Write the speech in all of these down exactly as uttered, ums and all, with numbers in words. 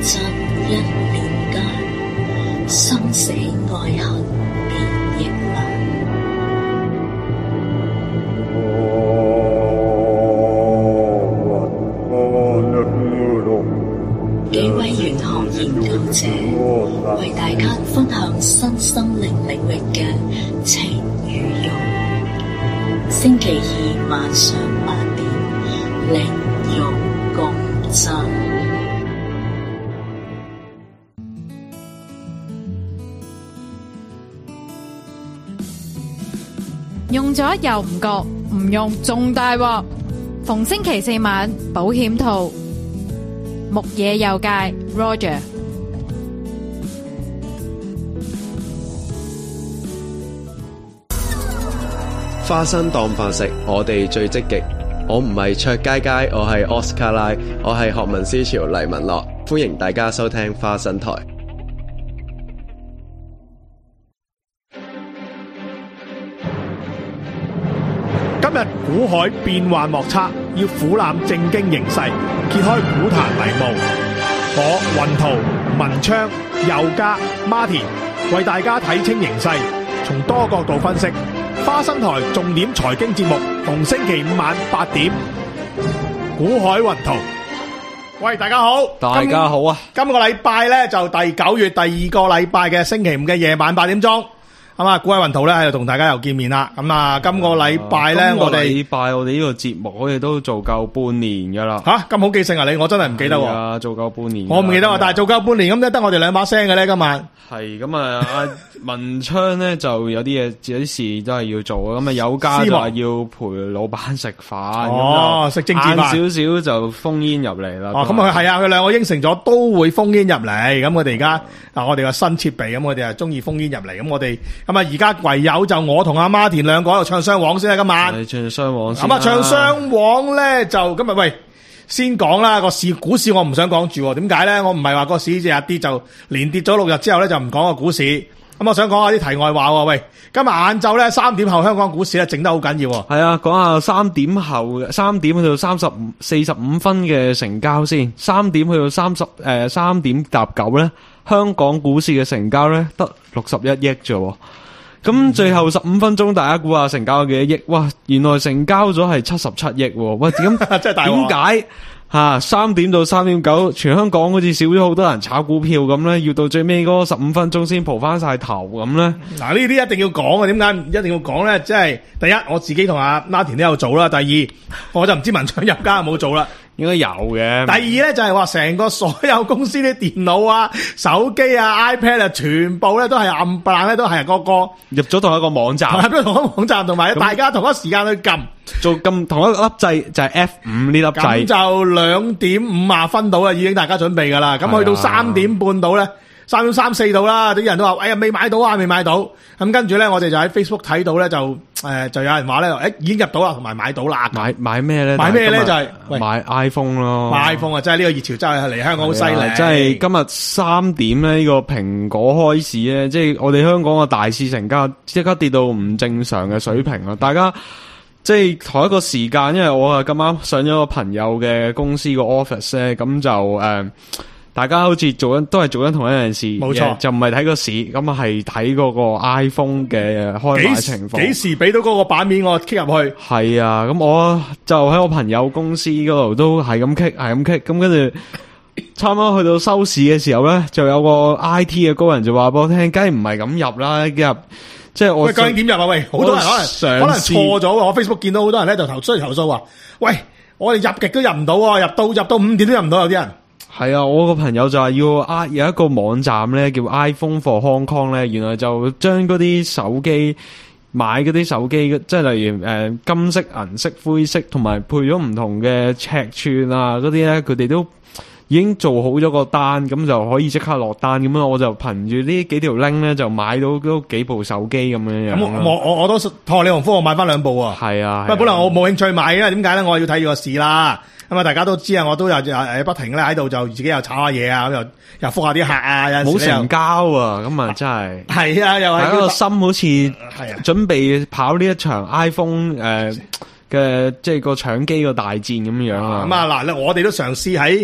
真一念間，生死愛恨變亦難。幾位玄學研究者為大家分享身心靈領域嘅情與欲。星期二晚上八點，靈慾共振。 用咗又唔覺，唔用仲大鑊。逢星期四晚保險套，木野佑介 Roger。 花生當飯食，我哋最積極。我唔係卓佳佳，我係 Oscar 拉，我係學問思潮黎文樂，歡迎大家收聽花生台。 今日股海變幻莫測，要俯瞰正經形勢，揭開股壇迷霧。我雲圖、文昌、佑嘉、Martin 為大家睇清形勢，從多角度分析。花生台重點財經節目，逢星期五晚八點，股海雲圖。喂，大家好， 大家好啊！ 今，今個禮拜咧就第九月第二個禮拜嘅星期五嘅夜晚八點鐘。咁啊，股海雲圖咧喺度同大家又見面啦。咁啊，今個禮拜咧，我哋禮拜我哋呢個節目好似都做夠半年噶啦。 吓，咁好記性啊你？我真係唔記得喎。 啊，做夠半年。 我唔記得喎，但係做夠半年咁，得得我哋兩把聲嘅咧，今晚。 係咁啊，阿文昌咧就有啲嘢，有啲事都係要做啊。咁啊，有家就係要陪老闆食飯。 哦，食政治飯。 晏少少就封煙入嚟啦。 哦，咁啊係啊，佢兩個應承咗都會封煙入嚟。咁我哋而家嗱，我哋個新設備，咁我哋係中意封煙入嚟。咁我哋咁啊，而家唯有就我同阿媽田兩個喺度唱雙簧先啦。今晚。 係唱雙簧先。 咁啊，唱雙簧咧就今日喂。先講啦，個市股市我唔想講住，點解咧？我唔係話個市日跌就連跌咗六日之後咧就唔講個股市。咁我想講下啲題外話喎。喂，今日晏晝咧三點後香港股市咧整得好緊要。 係啊，講下三點後三點去到三十五四十五分嘅成交先。三點去到三十誒三點搭九咧，香港股市嘅成交咧得六十一億啫。咁最後十五分鐘，大家估下成交幾多億？哇！原來成交咗係七十七億。喂，點真係大鑊？ 點解吓三點到三點九，全香港好似少咗好多人炒股票咁咧？要到最尾嗰十五分鐘先蒲翻晒頭咁咧？ 嗱，呢啲一定要講啊！點解一定要講咧？即係第一，我自己同阿 Martin 都有做啦。第二，我就唔知文昌入家有冇做啦。 應該有嘅。 第二咧就係話成個所有公司啲電腦啊、手機啊、iPad 啊，全部咧都係冚唪唥咧都係個個入咗同一個網站， 入咗同一個網站，同埋大家同一時間去撳， 做咁同一粒掣就係 F 五呢粒掣， 咁就兩點五啊分到啦，已經大家準備噶啦。咁去到三點半到咧。三點三四到啦，啲人都話：哎呀，未買到啊，未買到。咁跟住咧，我哋就喺 Facebook 睇到咧，就誒、呃、就有人話咧，誒已經入到啦，同埋買到啦。 買買咩咧？ 買咩咧？就係、 是、買 iPhone 咯。 買 iPhone 啊！真係呢個熱潮真係嚟香港好犀利。 即係今日三點咧，呢、這個蘋果開市咧，即係我哋香港嘅大市成交即刻跌到唔正常嘅水平啊！大家即係同一個時間，因為我啊咁啱上咗個朋友嘅公司個 office 咧，咁就誒。呃大家好似做緊都係做緊同一樣事， 冇錯， 就唔係睇個市，咁啊係睇嗰個 iPhone 嘅開賣情況。 幾時俾到嗰個版面我 kick 入去？ 係啊，咁我就喺我朋友公司嗰度都係咁 kick，係咁 kick，咁跟住差唔多去到收市嘅時候咧，就有個 I T 嘅高人就話俾我聽，梗係唔係咁入啦，入即係我。喂， 究竟點入啊？喂，好多人可能可能錯咗，我 Facebook 見到好多人咧就投出嚟投訴話，喂，我哋入極都入唔到，入到入到五點都入唔到，有啲人。 係啊，我個朋友就話要啊有一個網站咧叫 iPhone for Hong Kong 咧，原來就將嗰啲手機買嗰啲手機，即係例如誒、呃、金色、銀色、灰色，同埋配咗唔同嘅尺寸啊嗰啲咧，佢哋都已經做好咗個單，咁就可以即刻落單咁樣。我就憑住呢幾條 link 咧，就買到嗰幾部手機咁樣樣。咁我我我都託你同科我買翻兩部啊。 係啊， 不過本來我冇興趣買，因為點解咧？我要睇住個市啦。咁啊，大家都知啊，我都有誒不停咧喺度就自己又炒下嘢啊，咁又又覆下啲客啊，有冇成交啊，咁啊真係係啊，又係個心好似準備跑呢一場 iPhone 誒嘅即係個搶機個大戰咁樣啊。 咁啊嗱，我哋都嘗試喺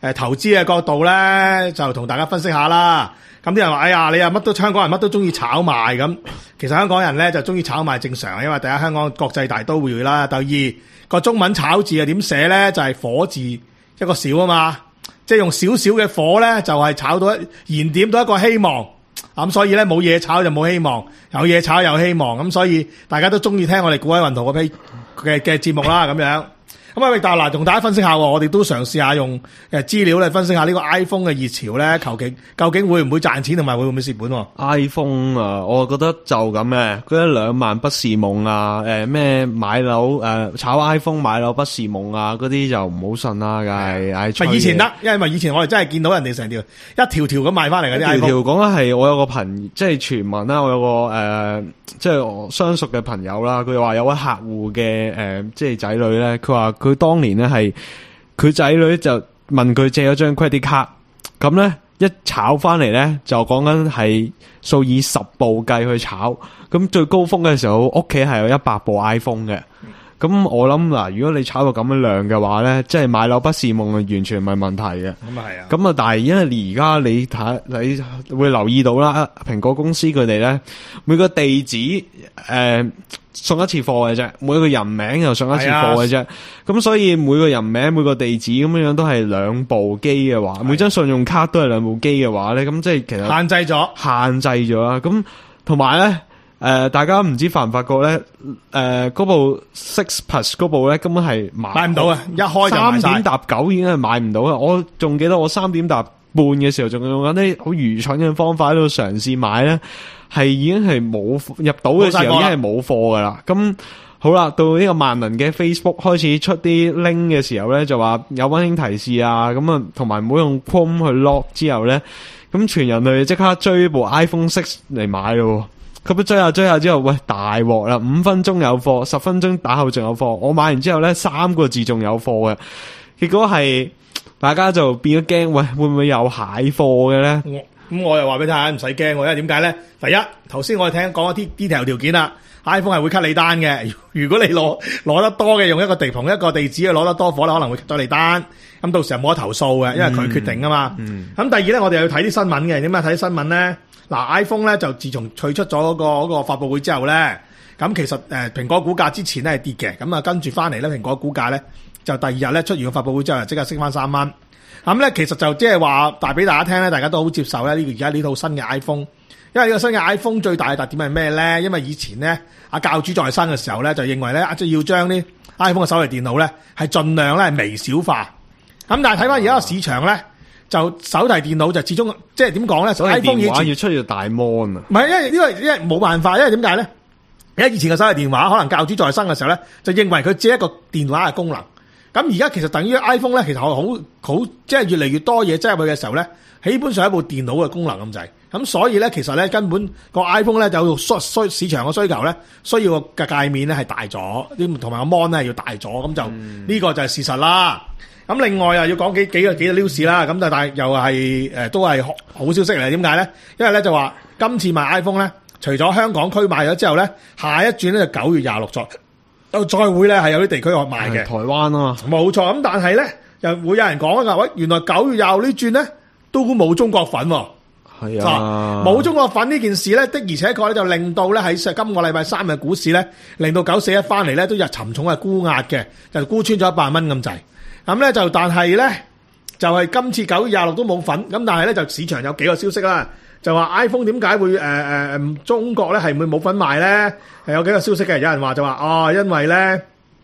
誒投資嘅角度咧，就同大家分析下啦。咁啲人話：哎呀，你又乜都香港人乜都中意炒賣咁。其實香港人咧就中意炒賣正常，因為第一香港國際大都會啦，第二個中文炒字係點寫咧？就係、是、火字一個小啊嘛，即係用少少嘅火咧，就係、是、炒到一燃點到一個希望。咁所以咧冇嘢炒就冇希望，有嘢炒有希望。咁所以大家都中意聽我哋股海運圖嗰批嘅嘅節目啦，咁樣。咁啊，域達嗱，同大家分析下，我哋都嘗試下用誒資料嚟分析下呢個 iPhone 嘅熱潮咧，究竟究竟會唔會賺錢，同埋會唔會蝕本 ？iPhone 啊，我覺得就咁嘅，嗰一兩萬不是夢啊，誒咩買樓誒炒 iPhone 買樓不是夢啊，嗰啲就唔好信啦，梗係。 咪以前得，因為以前我哋真係見到人哋成條一條條咁賣翻嚟嗰啲 iPhone。 條條講緊係我有個朋，即係傳聞啦，我有個誒、呃、即係我相熟嘅朋友啦，佢話有位客戶嘅誒即係仔女咧，佢話。佢當年咧係佢仔女就問佢借咗張 credit card，咁咧一炒翻嚟咧就講緊係數以十部計去炒，咁最高峰嘅時候屋企係有一百部 iPhone 嘅。咁我諗嗱，如果你炒到咁樣量嘅話咧，即係買樓不是夢啊，完全唔係問題嘅。 咁啊係啊。 咁啊，但係因為你而家你睇你會留意到啦，蘋果公司佢哋咧每個地址誒、呃、送一次貨嘅啫，每個人名又送一次貨嘅啫。咁、啊、所以每個人名每個地址咁樣樣都係兩部機嘅話，啊、每張信用卡都係兩部機嘅話咧，咁即係其實限制咗， 限制咗啊。咁同埋咧。誒、呃，大家唔知發唔發覺咧？誒、呃，嗰部 Six Plus 嗰部咧，根本係買買唔到啊！一開就三點搭九已經係買唔到啊！我仲記得我三點搭半嘅時候，仲用緊啲好愚蠢嘅方法喺度嘗試買咧，係已經係冇入到嘅時候已經係冇貨噶啦。咁好啦，到呢個萬能嘅 Facebook 開始出啲 link 嘅時候咧，就話有溫馨提示啊，咁啊，同埋唔好用 Chrome 去 lock 之後咧，咁全人類即刻追部 iPhone Six 嚟買咯。佢追下追下之後，喂大鑊啦！五分鐘有貨，十分鐘打後仲有貨。我買完之後咧，三個字仲有貨嘅。結果係大家就變咗驚，喂會唔會有蟹貨嘅咧？ 咁我又話俾你聽，唔使驚，因為點解咧？第一，頭先我哋聽講一啲 detail 條件啦 ，iPhone 係會 cut 你單嘅。如果你攞攞得多嘅，用一個地同一個地址去攞得多貨咧，可能會 cut 咗你單。咁到時候冇得投訴嘅，因為佢決定啊嘛。咁、嗯嗯、第二咧，我哋要睇啲新聞嘅。點解睇新聞咧？嗱 ，iPhone 咧就自從退出咗嗰個嗰個發佈會之後咧，咁其實誒蘋果股價之前咧係跌嘅，咁啊跟住翻嚟咧蘋果股價咧就第二日咧出完個發佈會之後就即刻升翻三蚊。咁咧其實就即係話帶俾大家聽咧，大家都好接受咧呢個而家呢套新嘅 iPhone，因為呢個新嘅 iPhone 最大嘅特點係咩咧？因為以前咧阿教主在生嘅時候咧就認為咧即係要將啲 iPhone 嘅手提電腦咧係盡量咧微小化，咁但係睇翻而家個市場咧。就手提電腦就始終即係點講咧？手提電話要出要大 mon 啊！ 唔係，因為因為因為冇辦法，因為點解咧？因為以前嘅手提電話可能教主在生嘅時候咧，就認為佢只係一個電話嘅功能。咁而家其實等於 iPhone 咧，其實好好即係越嚟越多嘢擠入去嘅時候咧，基本上係一部電腦嘅功能咁滯。咁所以咧，其實咧根本個 iPhone 咧就需需市場嘅需求咧，需要個界面咧係大咗，啲同埋個 mon 咧要大咗，咁就呢、嗯、個就係事實啦。咁另外啊，要講幾幾個幾個 news 啦，咁就但係又係誒都係好消息嚟，點解咧？因為咧就話今次賣 iPhone 咧，除咗香港區賣咗之後咧，下一轉咧就九月廿六再又再會咧係有啲地區學賣嘅， 台灣啊嘛， 冇錯。咁但係咧又會有人講啊，喂，原來九月廿六呢轉咧都冇中國粉喎。係啊，冇中國粉呢件事咧的而且確咧就令到咧喺今個禮拜三嘅股市咧，令到九四一翻嚟咧都有沉重嘅沽壓嘅，就沽穿咗一百蚊咁滯。咁咧就，但係咧就係、是、今次九月廿六都冇份，咁但係咧就市場有幾個消息啦，就話 iPhone 點解會誒誒、呃、中國咧係會冇份賣咧？係有幾個消息嘅，有人話就話哦，因為咧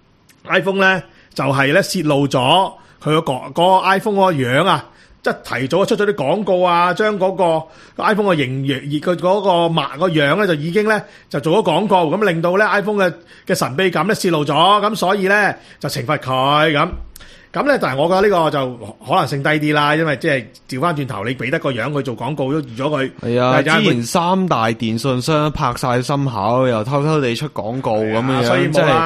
iPhone 咧就係咧泄露咗佢個個個 iPhone 個樣啊，即係提早出咗啲廣告啊，將嗰個 iPhone 嘅形象而佢嗰個mặt個樣咧就已經咧就做咗廣告，咁令到咧 iPhone 嘅嘅神秘感咧泄露咗，咁所以咧就懲罰佢咁。咁咧，但係我覺得呢個就可能性低啲啦，因為即係調翻轉頭，你俾得個樣佢做廣告都預咗佢。係啊，之前三大電信商拍晒心口，又偷偷地出廣告咁樣樣，所以冇啦。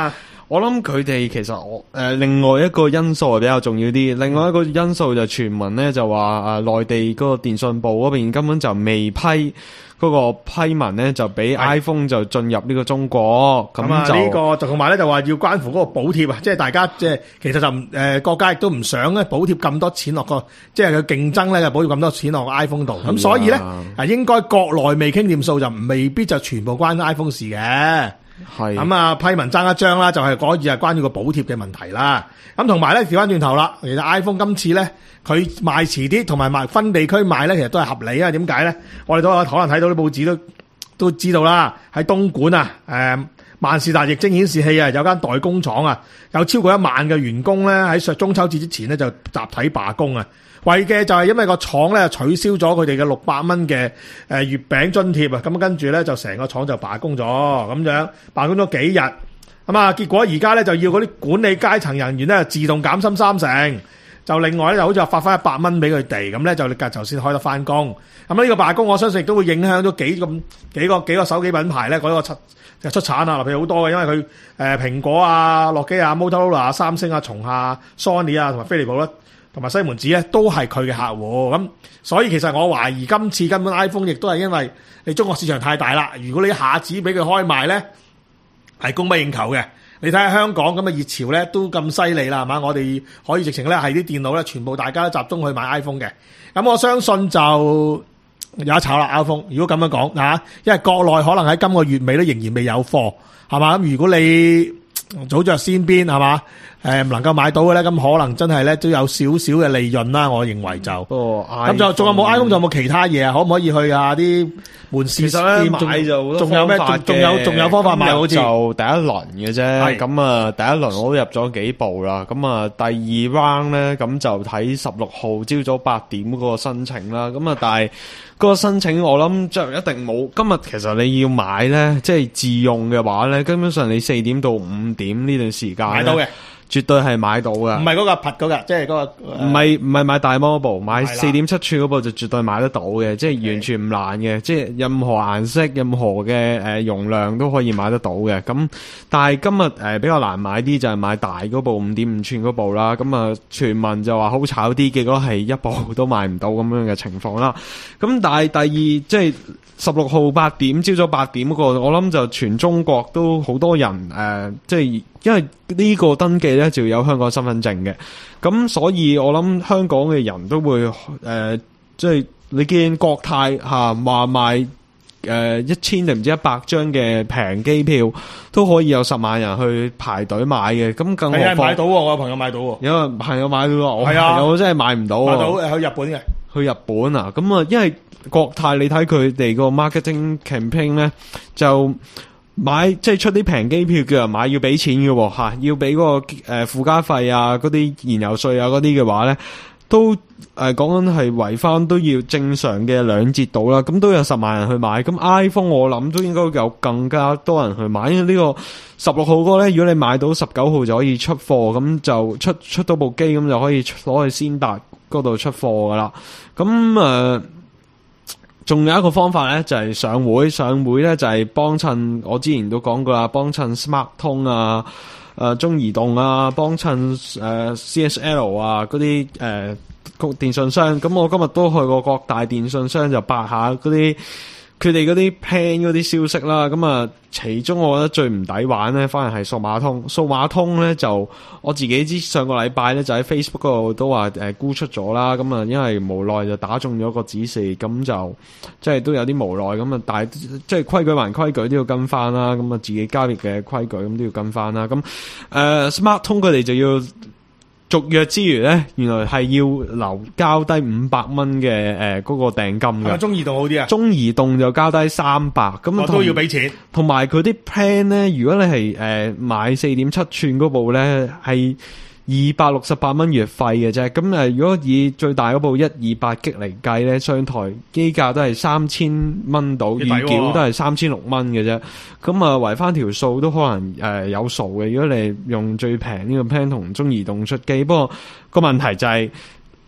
我諗佢哋其實我誒、呃、另外一個因素係比較重要啲，另外一個因素就傳聞咧就話啊內地嗰個電信部嗰邊根本就未批。嗰個批文咧就俾 iPhone 就進入呢個中國，咁啊就呢個就同埋咧就話要關乎嗰個補貼啊，即係大家即係其實就唔誒、呃、國家亦都唔想咧補貼咁多錢落個，即係佢競爭咧就補貼咁多錢落個 iPhone 度，咁所以咧啊應該國內未傾掂數就未必就全部關 iPhone 事嘅。 係咁啊批文爭一張啦，就係嗰次係關於個補貼嘅問題啦。咁同埋咧調翻轉頭啦，其實 iPhone 今次咧佢賣遲啲，同埋賣分地區賣咧，其實都係合理啊。點解咧？我哋都可能睇到啲報紙都都知道啦。喺東莞啊，誒萬事達液晶顯示器啊，有間代工廠啊，有超過一萬嘅員工咧喺中秋節之前咧就集體罷工啊。為嘅就係因為個廠咧取消咗佢哋嘅六百蚊嘅誒月餅津貼啊，咁跟住咧就成個廠就罷工咗，咁樣罷工咗幾日，咁啊結果而家咧就要嗰啲管理階層人員咧自動減薪三成，就另外咧就好似話發翻一百蚊俾佢哋，咁咧就你就先開得翻工。咁呢個罷工我相信亦都會影響咗幾咁幾個幾個手機品牌咧嗰個出出產啊，譬如好多嘅，因為佢誒蘋果啊、諾基亞、Motorola 啊、三星啊、松下、Sony 啊同埋飛利浦咧。同埋西門子咧都係佢嘅客戶，咁所以其實我懷疑今次根本 iPhone 亦都係因為你中國市場太大啦，如果你一下子俾佢開賣咧，係供不應求嘅。你睇下香港咁嘅熱潮咧都咁犀利啦，係嘛？我哋可以直情咧係啲電腦咧全部大家都集中去買 iPhone 嘅，咁我相信就有得炒啦 iPhone。如果咁樣講啊，因為國內可能喺今個月尾都仍然未有貨，係嘛？咁如果你早着先邊係嘛？誒唔能夠買到嘅咧，咁可能真係咧都有少少嘅利潤啦。我認為就，咁就仲有冇 iPhone 仲有冇其他嘢啊？可唔可以去下啲門市？ 其實咧買就仲有咩？仲有仲有方法買？好似就第一輪嘅啫。咁啊，第一輪我都入咗幾部啦。咁啊，第二 round 咧咁就睇十六號朝早八點嗰個申請啦。咁啊，但係嗰個申請我諗就一定冇。今日其實你要買咧，即係自用嘅話咧，根本上你四點到五點呢段時間買到嘅。 絕對係買到噶， 唔係嗰個拍嗰個，即係嗰個唔係唔係買大摩部，買四點七寸嗰部就絕對買得到嘅，即係完全唔難嘅，即係任何顏色、任何嘅誒容量都可以買得到嘅。咁但係今日誒比較難買啲就係買大嗰部五點五寸嗰部啦。咁啊傳聞就話好炒啲，結果係一部都買唔到咁樣嘅情況啦。咁但係第二即係十六號八點朝早八點嗰個，我諗就全中國都好多人誒、呃，即係。因為呢個登記咧就要有香港身份證嘅，咁所以我諗香港嘅人都會誒、呃，即係你見國泰吓話賣誒一千定唔知一百張嘅平機票，都可以有十萬人去排隊買嘅，咁更何況買到，我有朋友買到，有人朋友買到，我係啊， 我真係買唔到， 買到去日本嘅， 去日本啊，咁啊，因為國泰你睇佢哋個 marketing campaign 咧就。買即係出啲平機票叫人買要俾錢嘅吓，要俾嗰、那個誒、呃、附加費啊，嗰啲燃油稅啊，嗰啲嘅話咧，都誒講緊係圍翻都要正常嘅兩折到啦。咁都有十萬人去買，咁 iPhone 我諗都應該有更加多人去買，因為呢個十六號嗰咧，如果你買到十九號就可以出貨，咁就出出到部機咁就可以攞去先達嗰度出貨噶啦。咁誒。呃仲有一個方法咧，就係、是、上會，上會咧就係幫襯，我之前都講過啦，幫襯 Smart 通啊，誒、呃、中移動啊，幫襯誒 C S L 啊嗰啲誒電信商。咁我今日都去過各大電信商就八下嗰啲。佢哋嗰啲 plan 嗰啲消息啦，咁啊，其中我覺得最唔抵玩咧，反而係數碼通。數碼通咧就我自己知上個禮拜咧就喺 Facebook 嗰度都話誒沽出咗啦，咁啊因為無奈就打中咗個指示，咁就即係都有啲無奈咁啊，但係即係規矩還規矩都要跟翻啦，咁啊自己交易嘅規矩咁都要跟翻啦，咁誒、呃、Smart 通佢哋就要。續約之餘咧，原來係要留交低五百蚊嘅誒嗰個訂金嘅。係咪中移動好啲啊？中移動就交低三百，咁我都要俾錢。同埋佢啲 plan 咧，如果你係誒、呃、買四點七寸嗰部咧，係二百六十八蚊月費嘅啫。咁誒，如果以最大嗰部一二八 G 嚟計咧，上台機價都係三千蚊到，預繳都係三千六蚊嘅啫。咁啊，圍翻條數都可能誒、呃、有數嘅。如果你用最平呢個 plan 同中移動出機，不過個問題就係、是、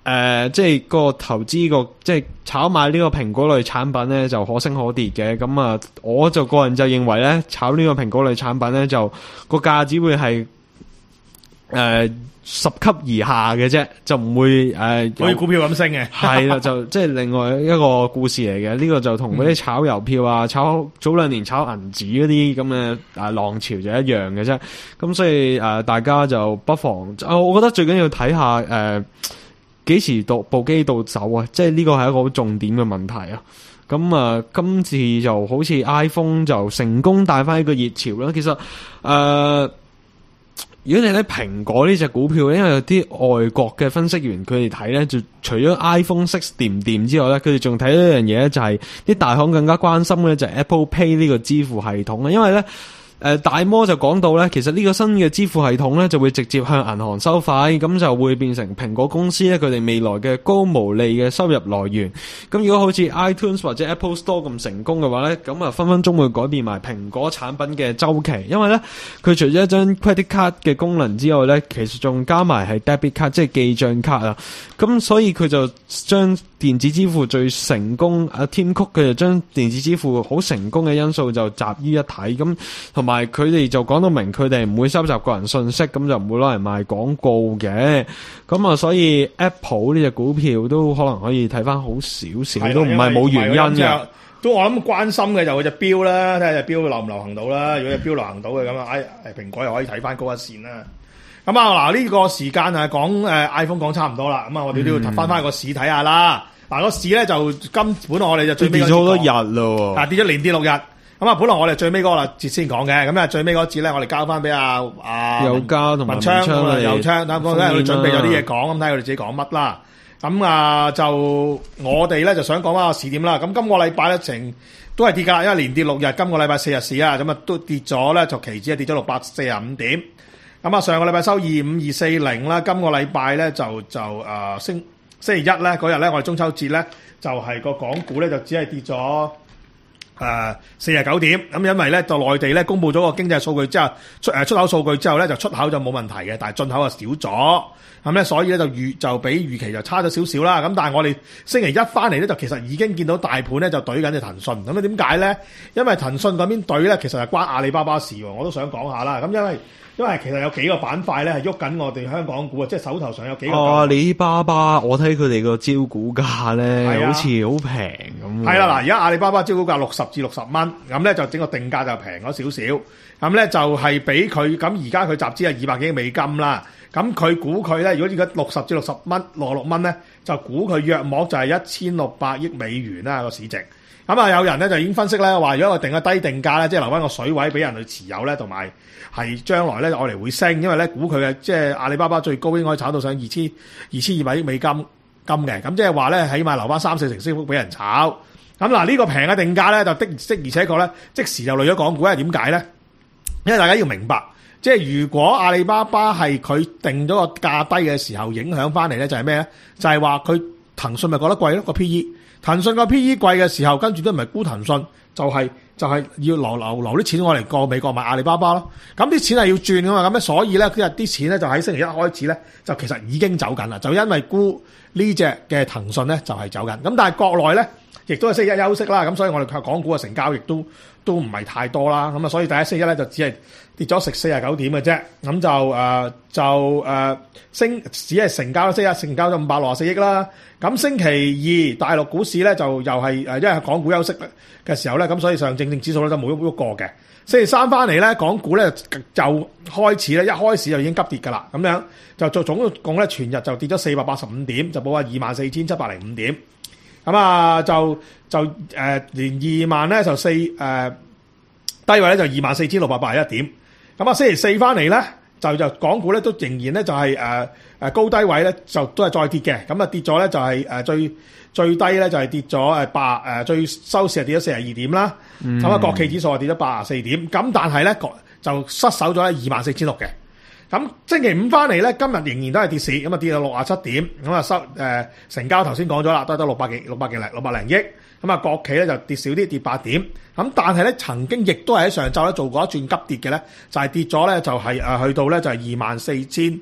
誒，即係個投資個即係炒賣呢個蘋果類產品咧，就可升可跌嘅。咁啊，我就個人就認為咧，炒呢個蘋果類產品咧，就個價只會係誒、呃、十級以下嘅啫，就唔會誒好似股票咁升嘅。 係啦，就即係另外一個故事嚟嘅。呢、這個就同嗰啲炒郵票啊、炒早兩年炒銀紙嗰啲咁嘅誒浪潮就一樣嘅啫。咁所以誒、呃，大家就不妨，我覺得最緊要睇下誒。呃幾時到部機到走啊？即係呢個係一個好重點嘅問題啊！咁啊，今次就好似 iPhone 就成功帶翻一個熱潮啦。其實誒、呃，如果你睇蘋果呢隻股票，因為有啲外國嘅分析員佢哋睇咧，就除咗 iPhone 六掂唔掂之外咧，佢哋仲睇到一樣嘢咧，就係啲大行更加關心嘅就係 Apple Pay 呢個支付系統啊，因為咧。誒、呃，大摩就講到咧，其實呢個新嘅支付系統咧，就會直接向銀行收費，咁就會變成蘋果公司咧佢哋未來嘅高毛利嘅收入來源。咁如果好似 iTunes 或者 Apple Store 咁成功嘅話咧，咁啊分分鐘會改變埋蘋果產品嘅周期，因為咧佢除咗一張 credit card 嘅功能之外咧，其實仲加埋係 debit card，即係記賬卡啊。咁所以佢就將電子支付最成功，阿 Tim Cook 佢就將電子支付好成功嘅因素就集於一體，咁同埋佢哋就講到明，佢哋唔會收集個人信息，咁就唔會攞嚟賣廣告嘅。咁啊，所以 Apple 呢隻股票都可能可以睇翻好少少，都唔係冇原因嘅。 都我諗關心嘅就係隻錶啦，睇下隻錶流唔流行到啦。如果隻錶流行到嘅咁啊，誒蘋果又可以睇翻高一線啦。咁啊嗱，呢個時間係講誒 iPhone 講差唔多啦，咁啊我哋都要翻翻個市睇下啦。嗱、個市咧就今本來我哋就最尾嗰節跌咗好多日咯，啊跌咗連跌六日。咁啊，本來我哋最尾嗰個節先講嘅，咁啊最尾嗰節咧我哋交翻俾阿阿佑嘉同埋文昌啊， 佑昌，等我睇下佢準備咗啲嘢講，咁睇下佢哋自己講乜啦。咁啊就我哋咧就想講翻個市點啦。咁今個禮拜咧成都係跌㗎，因為連跌六日，今個禮拜四日市啊，咁啊都跌咗咧，就期指係跌咗六百四十五點。咁啊上個禮拜收二五二四零啦，今個禮拜咧就就誒、呃、升星期一咧嗰日咧，我哋中秋節咧就係、是、個港股咧就只係跌咗誒四十九點。咁因為咧就內地咧公佈咗個經濟數據之後，出誒出口數據之後咧就出口就冇問題嘅，但係進口就少咗。咁咧所以咧就預就比預期就差咗少少啦。咁但係我哋星期一翻嚟咧就其實已經見到大盤咧就懟緊隻騰訊。咁啊點解咧？因為騰訊嗰邊懟咧其實係關阿里巴巴事喎，我都想講下啦。咁因為因為其實有幾個板塊咧係喐緊我哋香港股啊，即係手頭上有幾個。阿里巴巴，我睇佢哋個招股價咧，好似好平咁。 係啦，嗱，而家阿里巴巴招股價六十至六十蚊，咁咧就整個定價就平咗少少。咁咧就係俾佢，咁而家佢集資係二百幾億美金啦。咁佢估佢咧，如果而家六十至六十蚊，六十六蚊咧，就估佢約莫就係一千六百億美元啦個市值。咁啊，有人咧就已經分析咧，話如果佢定個低定價咧，即係留翻個水位俾人去持有咧，同埋係將來咧愛嚟會升，因為咧估佢嘅即係阿里巴巴最高應該炒到上二千二千二百億美金金嘅，咁即係話咧起碼留翻三四成升幅俾人炒。咁嗱呢個平嘅定價咧就的的而且確咧即時就累咗港股，係點解咧？因為大家要明白。即係如果阿里巴巴係佢定咗個價低嘅時候，影響翻嚟咧就係咩咧？就係話佢騰訊咪覺得貴咯個 P E， 騰訊個 P E 貴嘅時候，跟住都唔係沽騰訊，就係、是、就係、是、要留留留啲錢我嚟過美國買阿里巴巴咯。咁啲錢係要轉噶嘛，咁咧所以咧今日啲錢咧就喺星期一開始咧就其實已經走緊啦，就因為沽呢隻嘅騰訊咧就係走緊。咁但係國內咧亦都係星期一休息啦，咁所以我哋港股嘅成交亦都都唔係太多啦。咁啊，所以第一星期一咧就只係跌咗食四十九點嘅啫，咁就誒、呃、就誒、呃、升，只係成交星期一成交咗五百六十四億啦。咁星期二大陸股市咧就又係誒，因為港股休息嘅時候咧，咁所以上證證指數咧都冇喐喐過嘅。星期三翻嚟咧，港股咧就開始咧，一開始就已經急跌㗎啦。咁樣就做總共咧全日就跌咗四百八十五點，就報話二萬四千七百零五點。咁啊就就誒、呃、連二萬咧就四誒、呃、低位咧就二萬四千六百八十一點。咁啊，星期四翻嚟咧，就就港股咧都仍然咧就係誒誒高低位咧就都係再跌嘅。咁啊跌咗咧就係誒最最低咧就係跌咗誒八誒最收市係跌咗四十二點啦。咁啊、嗯、國企指數係跌咗八十四點。咁但係咧就失守咗喺二萬四千六嘅。咁星期五翻嚟咧，今日仍然都係跌市，咁啊跌到六十七點。咁啊收誒、呃、成交頭先講咗啦，都係得六百幾六百幾零六百零億。咁啊，國企咧就跌少啲，跌八點。咁但係咧，曾經亦都係喺上晝咧做過一轉急跌嘅咧，就係、是、跌咗咧，就係、是、誒去到咧就係二萬四千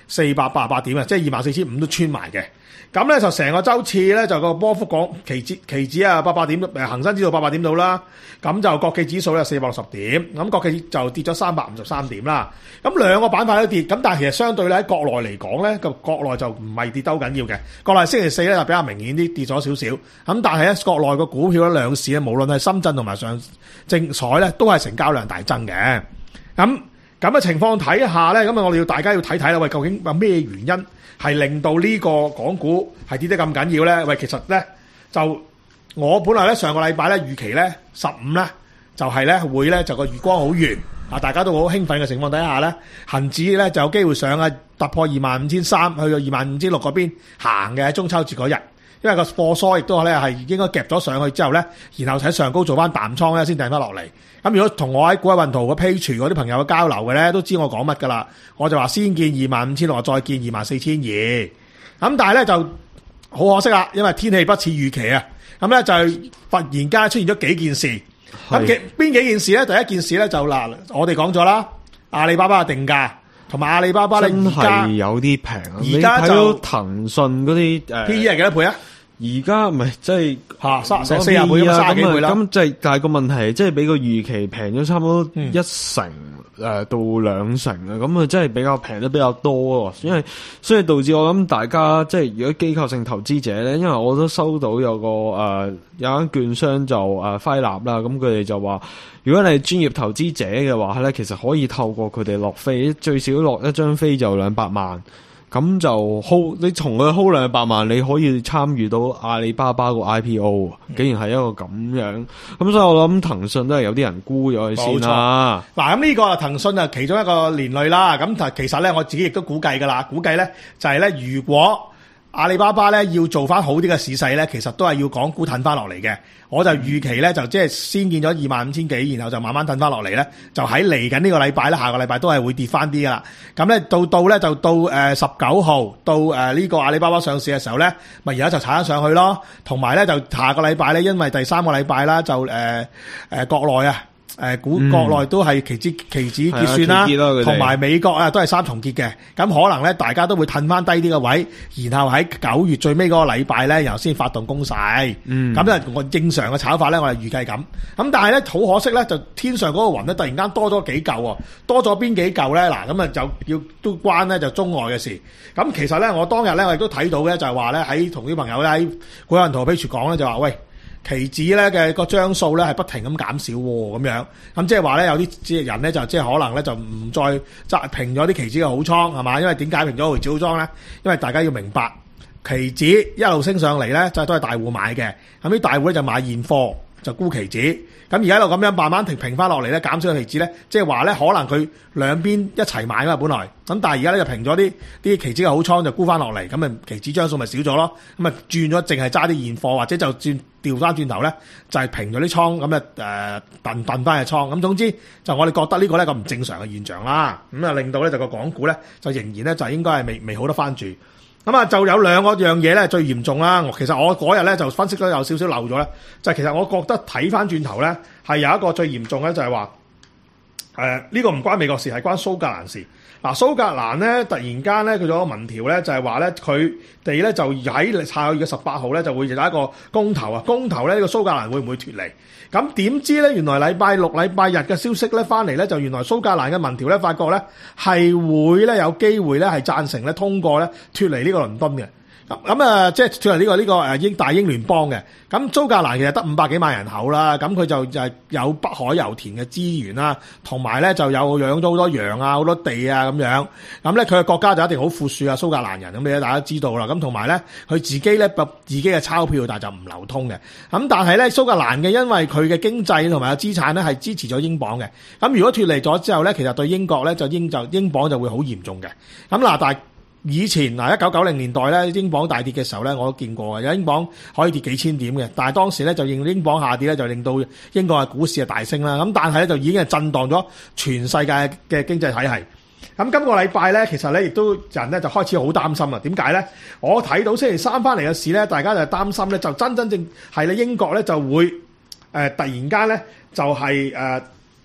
四百八十八點啊，即係二萬四千五都穿埋嘅。咁咧就成個週次咧就個波幅講期指期指啊八百點，誒恆生指數八百點到啦。咁就國企指數咧四百六十點，咁國企就跌咗三百五十三點啦。咁兩個板塊都跌，咁但係其實相對咧喺國內嚟講咧，個國內就唔係跌得好緊要嘅。國內星期四咧就比較明顯啲跌咗少少，咁但係咧國內個股票咧兩市咧，無論係深圳同埋上證彩咧，都係成交量大增嘅。咁咁嘅情況睇下咧，咁啊我哋要大家要睇睇啦，喂，究竟有咩原因係令到呢個港股係跌得咁緊要咧？喂，其實咧就我本來咧上個禮拜咧預期咧十五咧就係咧會咧就個月光好圓啊，大家都好興奮嘅情況底下咧，恒指咧就有機會上啊突破二萬五千三，去到二萬五千六嗰邊行嘅中秋節嗰日。因為個貨疏亦都咧係應該夾咗上去之後咧，然後喺上高做翻淡倉咧，先掟翻落嚟。咁如果同我喺股海運圖個 page 嗰啲朋友嘅交流嘅咧，都知我講乜噶啦。我就話先見二萬五千六，再見二萬四千二。咁但係咧就好可惜啦，因為天氣不似預期啊。咁咧就忽然間出現咗幾件事。咁幾邊幾件事咧？第一件事咧就嗱，我哋講咗啦，阿里巴巴嘅定價。同埋阿里巴巴咧， 真係有啲平啊！而家就騰訊嗰啲誒 P E 係幾多倍啊？ 而家唔係即係嚇三四十倍咁三十幾倍啦。 咁即係但係個問題，即係比個預期平咗差唔多一成誒、嗯呃、到兩成啊！咁啊，真係比較平得比較多喎。因為所以導致我諗大家即係如果機構性投資者咧，因為我都收到有個誒、呃、有間券商就誒輝立啦，咁佢哋就話，如果你係專業投資者嘅話咧，其實可以透過佢哋落飛，最少落一張飛就兩百萬。咁就 hold 你從佢 hold 兩百萬，你可以參與到阿里巴巴個 I P O，竟然係一個咁樣。咁所以我諗騰訊都係有啲人沽咗佢先啦。 嗱，咁呢個騰訊啊，其中一個連累啦。咁其實咧，我自己亦都估計噶啦，估計咧就係咧，如果阿里巴巴咧要做翻好啲嘅市勢咧，其實都係要港股褪翻落嚟嘅。我就預期咧就即係先見咗二萬五千幾，然後就慢慢褪翻落嚟咧，就喺嚟緊呢個禮拜咧，下個禮拜都係會跌翻啲噶啦。咁咧到到咧就到誒十九號到誒呢個阿里巴巴上市嘅時候咧，咪而家就踩翻上去咯。同埋咧就下個禮拜咧，因為第三個禮拜啦，就誒誒、呃呃、國內啊。誒股國內都係期指期指結算啦，同埋美國啊都係三重結嘅，咁可能咧大家都會褪翻低啲嘅位，然後喺九月最尾嗰個禮拜咧，然後先發動攻勢。嗯，咁咧我正常嘅炒法咧，我係預計咁。咁但係咧好可惜咧，就天上嗰個雲咧突然間多咗幾嚿喎，多咗邊幾嚿咧？嗱，咁啊就要都關咧就中外嘅事。咁其實咧我當日咧我亦都睇到嘅就係話咧喺同啲朋友咧喺股海人圖 page 講咧就話喂。期指咧嘅個張數咧係不停咁減少喎，咁樣咁即係話咧有啲即係人咧就即係可能咧就唔再揸平咗啲期指嘅好倉係嘛？因為點解平咗期指好倉咧？因為大家要明白期指一路升上嚟咧，就都係大戶買嘅，咁啲大戶咧就買現貨就沽期指。咁而家一路咁樣慢慢平平翻落嚟咧，減少個期指咧，即係話咧可能佢兩邊一齊買嘛本來，咁但係而家咧就平咗啲啲期指嘅好倉就沽翻落嚟，咁啊期指張數咪少咗咯，咁啊轉咗淨係揸啲現貨或者就轉調翻轉頭咧就係平咗啲倉，咁啊誒燉燉翻嘅倉，咁總之就我哋覺得呢個咧個唔正常嘅現象啦，咁啊令到咧就個港股咧就仍然咧就應該係未未好得翻住。咁啊，就有兩個樣嘢咧最嚴重啦。我其實我嗰日咧就分析咗有少少漏咗咧，就係、其實我覺得睇翻轉頭咧係有一個最嚴重咧，就係話誒呢個唔關美國事，係關蘇格蘭事。嗱，蘇格蘭咧突然間咧佢做個民調咧，就係話咧佢哋咧就喺下個月嘅十八號咧就會有一個公投啊，公投咧呢個蘇格蘭會唔會脫離？咁點知咧原來禮拜六、禮拜日嘅消息咧翻嚟咧，就原來蘇格蘭嘅民調咧發覺咧係會咧有機會咧係贊成咧通過咧脫離呢個倫敦嘅。咁啊，即係脫離呢個呢個誒英大英聯邦嘅。咁蘇格蘭其實得五百幾萬人口啦，咁佢就就係有北海油田嘅資源啦，同埋咧就有養咗好多羊啊、好多地啊咁樣。咁咧佢嘅國家就一定好富庶啊，蘇格蘭人咁你大家知道啦。咁同埋咧佢自己咧自己嘅鈔票，但係就唔流通嘅。咁但係咧蘇格蘭嘅因為佢嘅經濟同埋個資產咧係支持咗英鎊嘅。咁如果脫離咗之後咧，其實對英國咧就英就英鎊就會好嚴重嘅。咁嗱，但係以前嗱一九九零年代咧，英鎊大跌嘅時候咧，我都見過嘅，有英鎊可以跌幾千點嘅。但係當時咧就令英鎊下跌咧，就令到英國嘅股市啊大升啦。咁但係咧就已經係震盪咗全世界嘅經濟體系。咁今個禮拜咧，其實咧亦都人咧就開始好擔心啦。點解咧？我睇到星期三翻嚟嘅事咧，大家就擔心咧，就真真正係咧英國咧就會誒、呃、突然間咧就係誒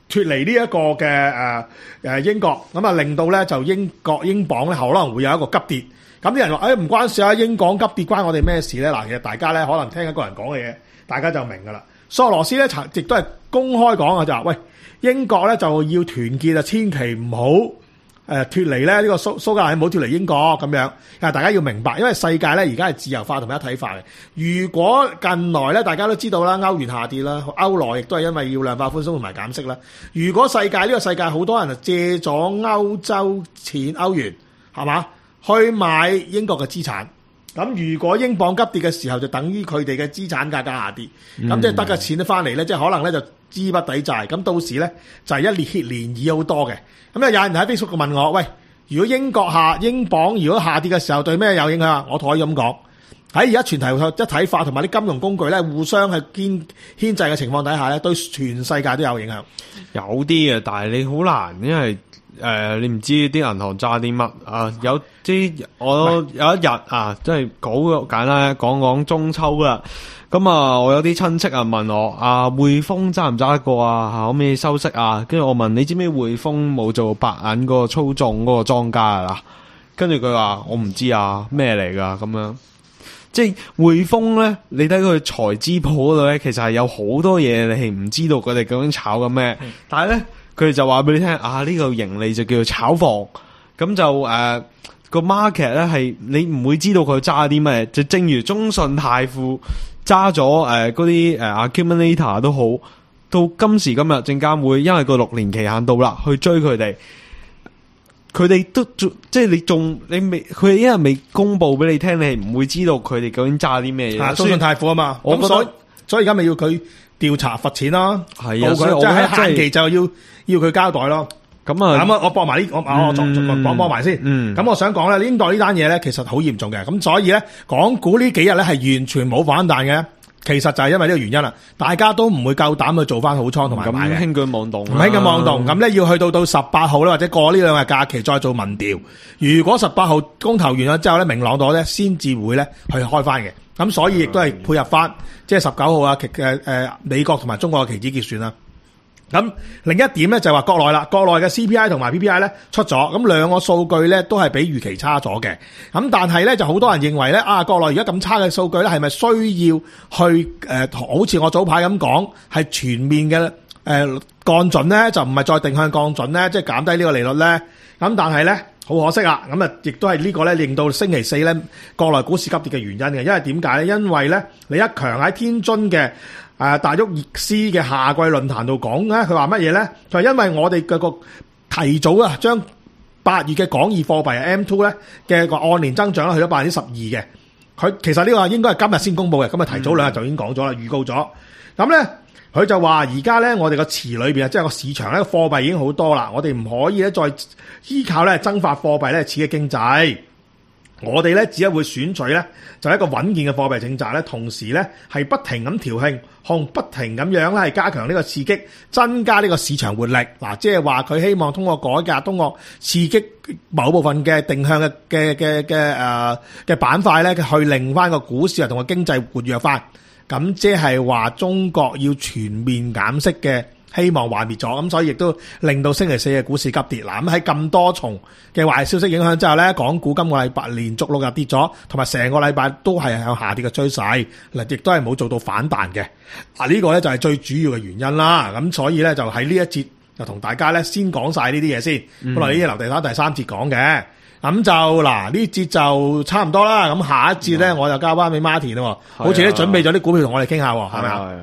脱離呢一個嘅誒誒英國，咁啊令到咧就英國英鎊咧可能會有一個急跌。咁啲人話誒唔關事啊，英鎊急跌關我哋咩事咧？嗱，其實大家咧可能聽一個人講嘅嘢，大家就明㗎啦。索羅斯咧曾亦都係公開講啊，就話喂，英國咧就要團結啊，千祈唔好誒脱離咧呢個蘇蘇格蘭唔好脱離英國咁樣。但係大家要明白，因為世界咧而家係自由化同埋一體化嘅。如果近來咧大家都知道啦，歐元下跌啦，歐羅亦都係因為要量化寬鬆同埋減息啦。如果世界呢個世界好多人就借咗歐洲錢歐元係嘛去買英國嘅資產。咁如果英鎊急跌嘅時候，就等於佢哋嘅資產價格下跌，咁、嗯、即係得嘅錢都翻嚟咧，即係可能咧就資不抵債，咁到時咧就係一列漣漪好多嘅。咁咧有人喺 Facebook 問我，喂，如果英國下英鎊如果下跌嘅時候，對咩有影響？我可以咁講，喺而家全球一體化同埋啲金融工具咧互相係牽牽制嘅情況底下咧，對全世界都有影響。 有啲嘅，但係你好難，因為。誒、呃，你唔知啲銀行揸啲乜啊？有啲我有一日啊，即係好簡單講講中秋啦。咁啊，我有啲親戚啊問我啊，匯豐揸唔揸得過啊？可唔可以收息啊？跟住我問你知唔知匯豐冇做白銀嗰個操縱嗰個莊家啊？跟住佢話我唔知啊，咩嚟噶咁樣？即係匯豐咧，你睇佢財資簿嗰度咧，其實係有好多嘢你係唔知道佢哋究竟炒緊咩，嗯、但係咧。佢哋就話俾你聽啊，呢、這個盈利就叫做炒房，咁就誒、呃那個 market 咧係你唔會知道佢揸啲咩，就正如中信泰富揸咗誒嗰啲誒 accumulator 都好，到今時今日證監會因為個六年期限到啦，去追佢哋，佢哋都即係你仲你未佢哋因為未公布俾你聽，你係唔會知道佢哋究竟揸啲咩嘢。 啊，中信泰富啊嘛，咁所以所以而家咪要佢調查罰錢咯， 係啊， 所以我即係喺限期就要。要佢交代咯，咁啊，咁啊，我播埋呢，我我仲仲講播埋先。嗯，咁我想講咧，英國呢單嘢咧，其實好嚴重嘅。咁所以咧，港股呢幾日咧係完全冇反彈嘅。其實就係因為呢個原因啦，大家都唔會夠膽去做翻好倉同埋買嘅。 咁輕舉妄動， 唔輕舉妄動。咁咧要去到到十八號咧，或者過呢兩日假期再做民調。如果十八號公投完咗之後咧，明朗咗咧，先至會咧去開翻嘅。咁所以亦都係配合翻，即係十九號啊，誒誒美國同埋中國嘅期指結算啦。咁另一點咧就係話國內啦，國內嘅 C P I 同埋 P P I 咧出咗，咁兩個數據咧都係比預期差咗嘅。咁但係咧就好多人認為咧啊，國內而家咁差嘅數據咧係咪需要去誒、呃，好似我早排咁講，係全面嘅誒、呃、降準咧，就唔係再定向降準咧，即係減低呢個利率咧。咁但係咧好可惜啊，咁啊亦都係呢個咧令到星期四咧國內股市急跌嘅原因嘅，因為點解咧？因為咧李克強喺天津嘅。誒、呃，大沃爾斯嘅夏季論壇度講咧，佢話乜嘢咧？就係因為我哋嘅個提早啊，將八月嘅廣義貨幣 M 二 咧嘅個按年增長去咗百分之十二嘅。佢其實呢個應該係今日先公布嘅，今日提早兩日就已經講咗啦，預告咗。咁咧，佢就話而家咧，我哋個池裏邊啊，即係個市場咧，貨幣已經好多啦，我哋唔可以咧再依靠咧增發貨幣咧刺激經濟。我哋咧只係會選取咧就係一個穩健嘅貨幣政策咧，同時咧係不停咁調控，控不停咁樣咧係加強呢個刺激，增加呢個市場活力。嗱，即係話佢希望通過改革，通過刺激某部分嘅定向嘅嘅嘅嘅誒嘅板塊咧，去令翻個股市啊同個經濟活躍翻。咁即係話中國要全面減息嘅希望幻滅咗，咁所以亦都令到星期四嘅股市急跌。嗱，咁喺咁多重嘅壞消息影響之後咧，港股今個禮拜連續六日跌咗，同埋成個禮拜都係向下跌嘅趨勢，嗱，亦都係冇做到反彈嘅。啊，呢個咧就係最主要嘅原因啦。咁所以咧就喺呢一節就同大家咧先講晒呢啲嘢先，本來呢啲留第三第三節講嘅。咁就嗱呢節就差唔多啦。咁下一節咧我就交翻俾 Martin 咯，好似咧準備咗啲股票同我哋傾下，係咪啊？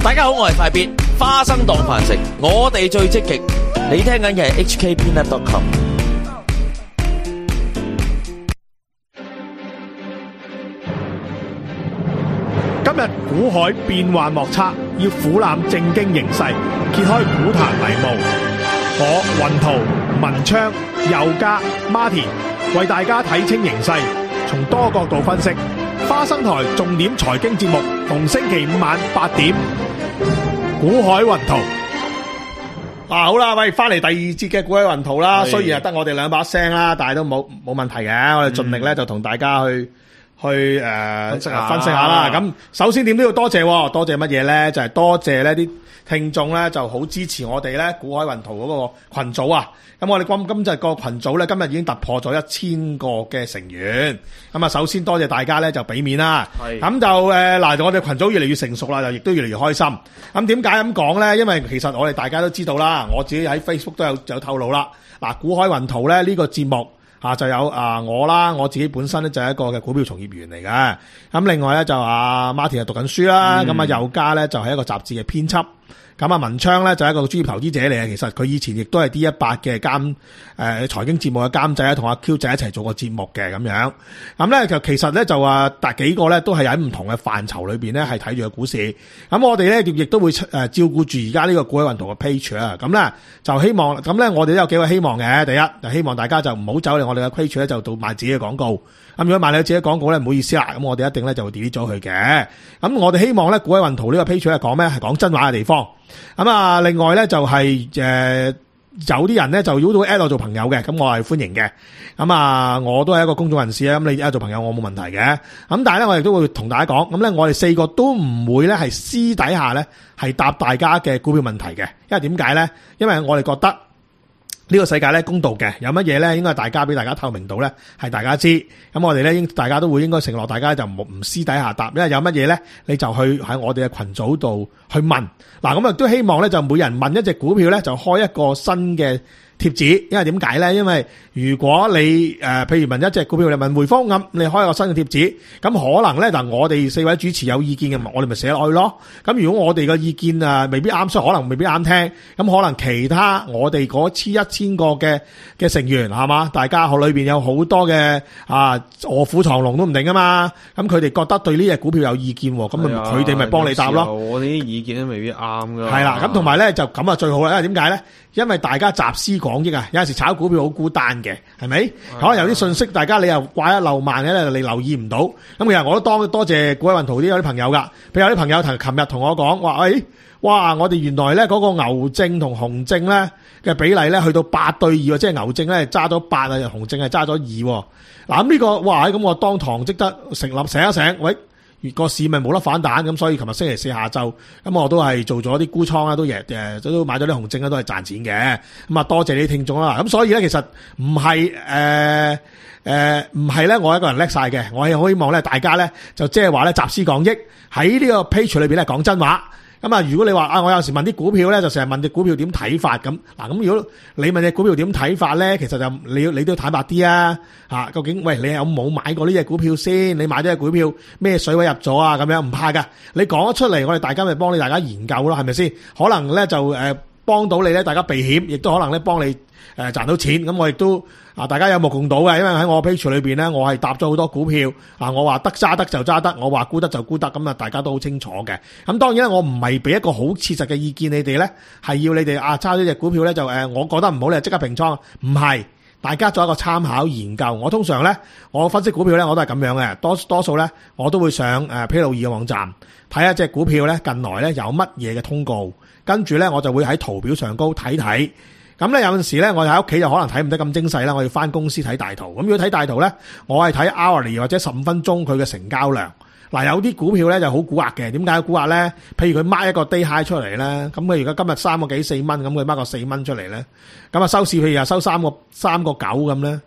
大家好，我係快必花生當飯食，我哋最積極。你聽緊嘅係 H K Peanut dot com。 今日股海變幻莫測，要俯瞰正經形勢，揭開股壇迷霧。我雲圖、文昌、佑嘉、Martin 為大家睇清形勢，從多角度分析。花生台重點財經節目，逢星期五晚八點，股海雲圖。啊，好啦，喂，翻嚟第二節嘅股海雲圖啦。雖然係得我哋兩把聲啦，但係都冇冇問題嘅。我哋盡力咧就同大家去。去誒、呃、分析下分析下啦。咁首先點都要多謝，多謝乜嘢咧？就係、是、多謝呢啲聽眾咧，就好支持我哋咧股海雲圖嗰個群組啊。咁我哋今今日個群組咧，今日已經突破咗一千個嘅成員。咁啊，首先多謝大家咧就俾面啦。咁就誒嗱，我哋群組越嚟越成熟啦，就亦都越嚟越開心。咁點解咁講咧？因為其實我哋大家都知道啦，我自己喺 Facebook 都有有透露啦。嗱，股海雲圖咧呢、這個節目。啊，就有啊我啦，我自己本身咧就係一個嘅股票從業員嚟嘅。咁另外咧就阿 Martin 係讀緊書啦，咁啊佑嘉咧就係一個雜誌嘅編輯。咁啊文昌咧就係一個專業投資者嚟嘅，其實佢以前亦都係 D 一百嘅監誒財經節目嘅監製啊，同阿 Q 仔一齊做過節目嘅咁樣。咁咧就其實咧就話大幾個咧都係喺唔同嘅範疇裏邊咧係睇住個股市。咁我哋咧亦都會誒照顧住而家呢個股海雲圖嘅 page 啊。咁咧就希望咁咧我哋都有幾個希望嘅。第一就希望大家就唔好走嚟我哋嘅 page 咧就到賣自己嘅廣告。咁如果賣你自己廣告咧，唔好意思啦，咁我哋一定咧就會 delete 咗佢嘅。咁我哋希望咧股海雲圖呢個 page 係講咩？係講真話嘅地方。咁啊，另外咧就係、是、誒、呃、有啲人咧就如果會 add 我做朋友嘅，咁我係歡迎嘅。咁啊，我都係一個公眾人士啊，咁你 add 做朋友我冇問題嘅。咁但係咧，我亦都會同大家講，咁咧我哋四個都唔會咧係私底下咧係答大家嘅股票問題嘅，因為點解咧？因為我哋覺得。呢個世界咧公道嘅，有乜嘢咧應該係大家俾大家透明度咧，係大家知。咁我哋咧應大家都會應該承諾，大家就唔唔私底下答，因為有乜嘢咧你就去喺我哋嘅群組度去問。嗱，咁啊都希望咧就每人問一隻股票咧就開一個新嘅貼紙，因為點解咧？因為如果你誒、呃、譬如問一隻股票，你問匯豐咁，你開一個新嘅貼紙，咁可能咧嗱，我哋四位主持有意見嘅，我哋咪寫落去咯。咁如果我哋嘅意見啊未必啱，所以可能未必啱聽。咁可能其他我哋嗰千一千個嘅嘅成員係嘛，大家學裏邊有好多嘅啊臥虎藏龍都唔定噶嘛。咁佢哋覺得對呢隻股票有意見，咁咪佢哋咪幫你答咯。 我哋啲意見都未必啱噶。 係啦，咁同埋咧就咁啊最好啦，因為點解咧？因為大家集思廣益啊，有陣時炒股票好孤單嘅，係咪？可能有啲信息，大家你又掛一漏萬嘅咧，你留意唔到。咁其實我都多多謝股海雲圖啲有啲朋友噶，譬如有啲朋友同琴日同我講話，誒，哇！我哋原來咧嗰個牛證同熊證咧嘅比例咧去到八對二，即係牛證咧揸咗八啊，熊證係揸咗二。嗱咁呢個哇，咁我當堂即得成立醒一醒，喂！個市咪冇得反彈，咁所以琴日星期四下晝，咁我都係做咗啲沽倉啦，都贏誒，都買咗啲紅證啦，都係賺錢嘅。咁啊，多謝你啲聽眾啦。咁所以咧，其實唔係誒誒，唔係咧，我一個人叻晒嘅。我係好希望咧，大家咧就即係話咧集思廣益，喺呢個 page 裏邊咧講真話。咁啊，如果你話啊，我有時問啲股票咧，就成日問隻股票點睇法咁。嗱，咁如果你問隻股票點睇法咧，其實就你要你都要坦白啲啊。嚇，究竟喂你有冇買過呢隻股票先？你買咗隻股票咩水位入咗啊？咁樣唔怕噶，你講咗出嚟，我哋大家咪幫你大家研究咯，係咪先？可能咧就誒幫到你咧，大家避險，亦都可能咧幫你誒賺到錢。咁我亦都啊，大家有目共睹嘅，因為喺我 page 裏邊咧，我係搭咗好多股票啊，我話得揸得就揸得，我話沽得就沽得，咁啊大家都好清楚嘅。咁當然咧，我唔係俾一個好切實嘅意見你哋咧，係要你哋啊揸咗隻股票咧就誒，我覺得唔好你即刻平倉，唔係。大家做一個參考研究，我通常咧，我分析股票咧，我都係咁樣嘅，多多數咧，我都會上誒披露易嘅網站睇下隻股票咧近來咧有乜嘢嘅通告，跟住咧我就會喺圖表上高睇睇。咁咧有陣時咧，我喺屋企就可能睇唔得咁精細啦，我要翻公司睇大圖。咁如果睇大圖咧，我係睇 hourly 或者十五分鐘佢嘅成交量。嗱，有啲股票咧就好蠱惑嘅，點解蠱惑咧？譬如佢掹一個 day high 出嚟咧，咁佢而家今日三個幾四蚊，咁佢掹個四蚊出嚟咧，咁啊收市譬如又收三個三個九咁咧，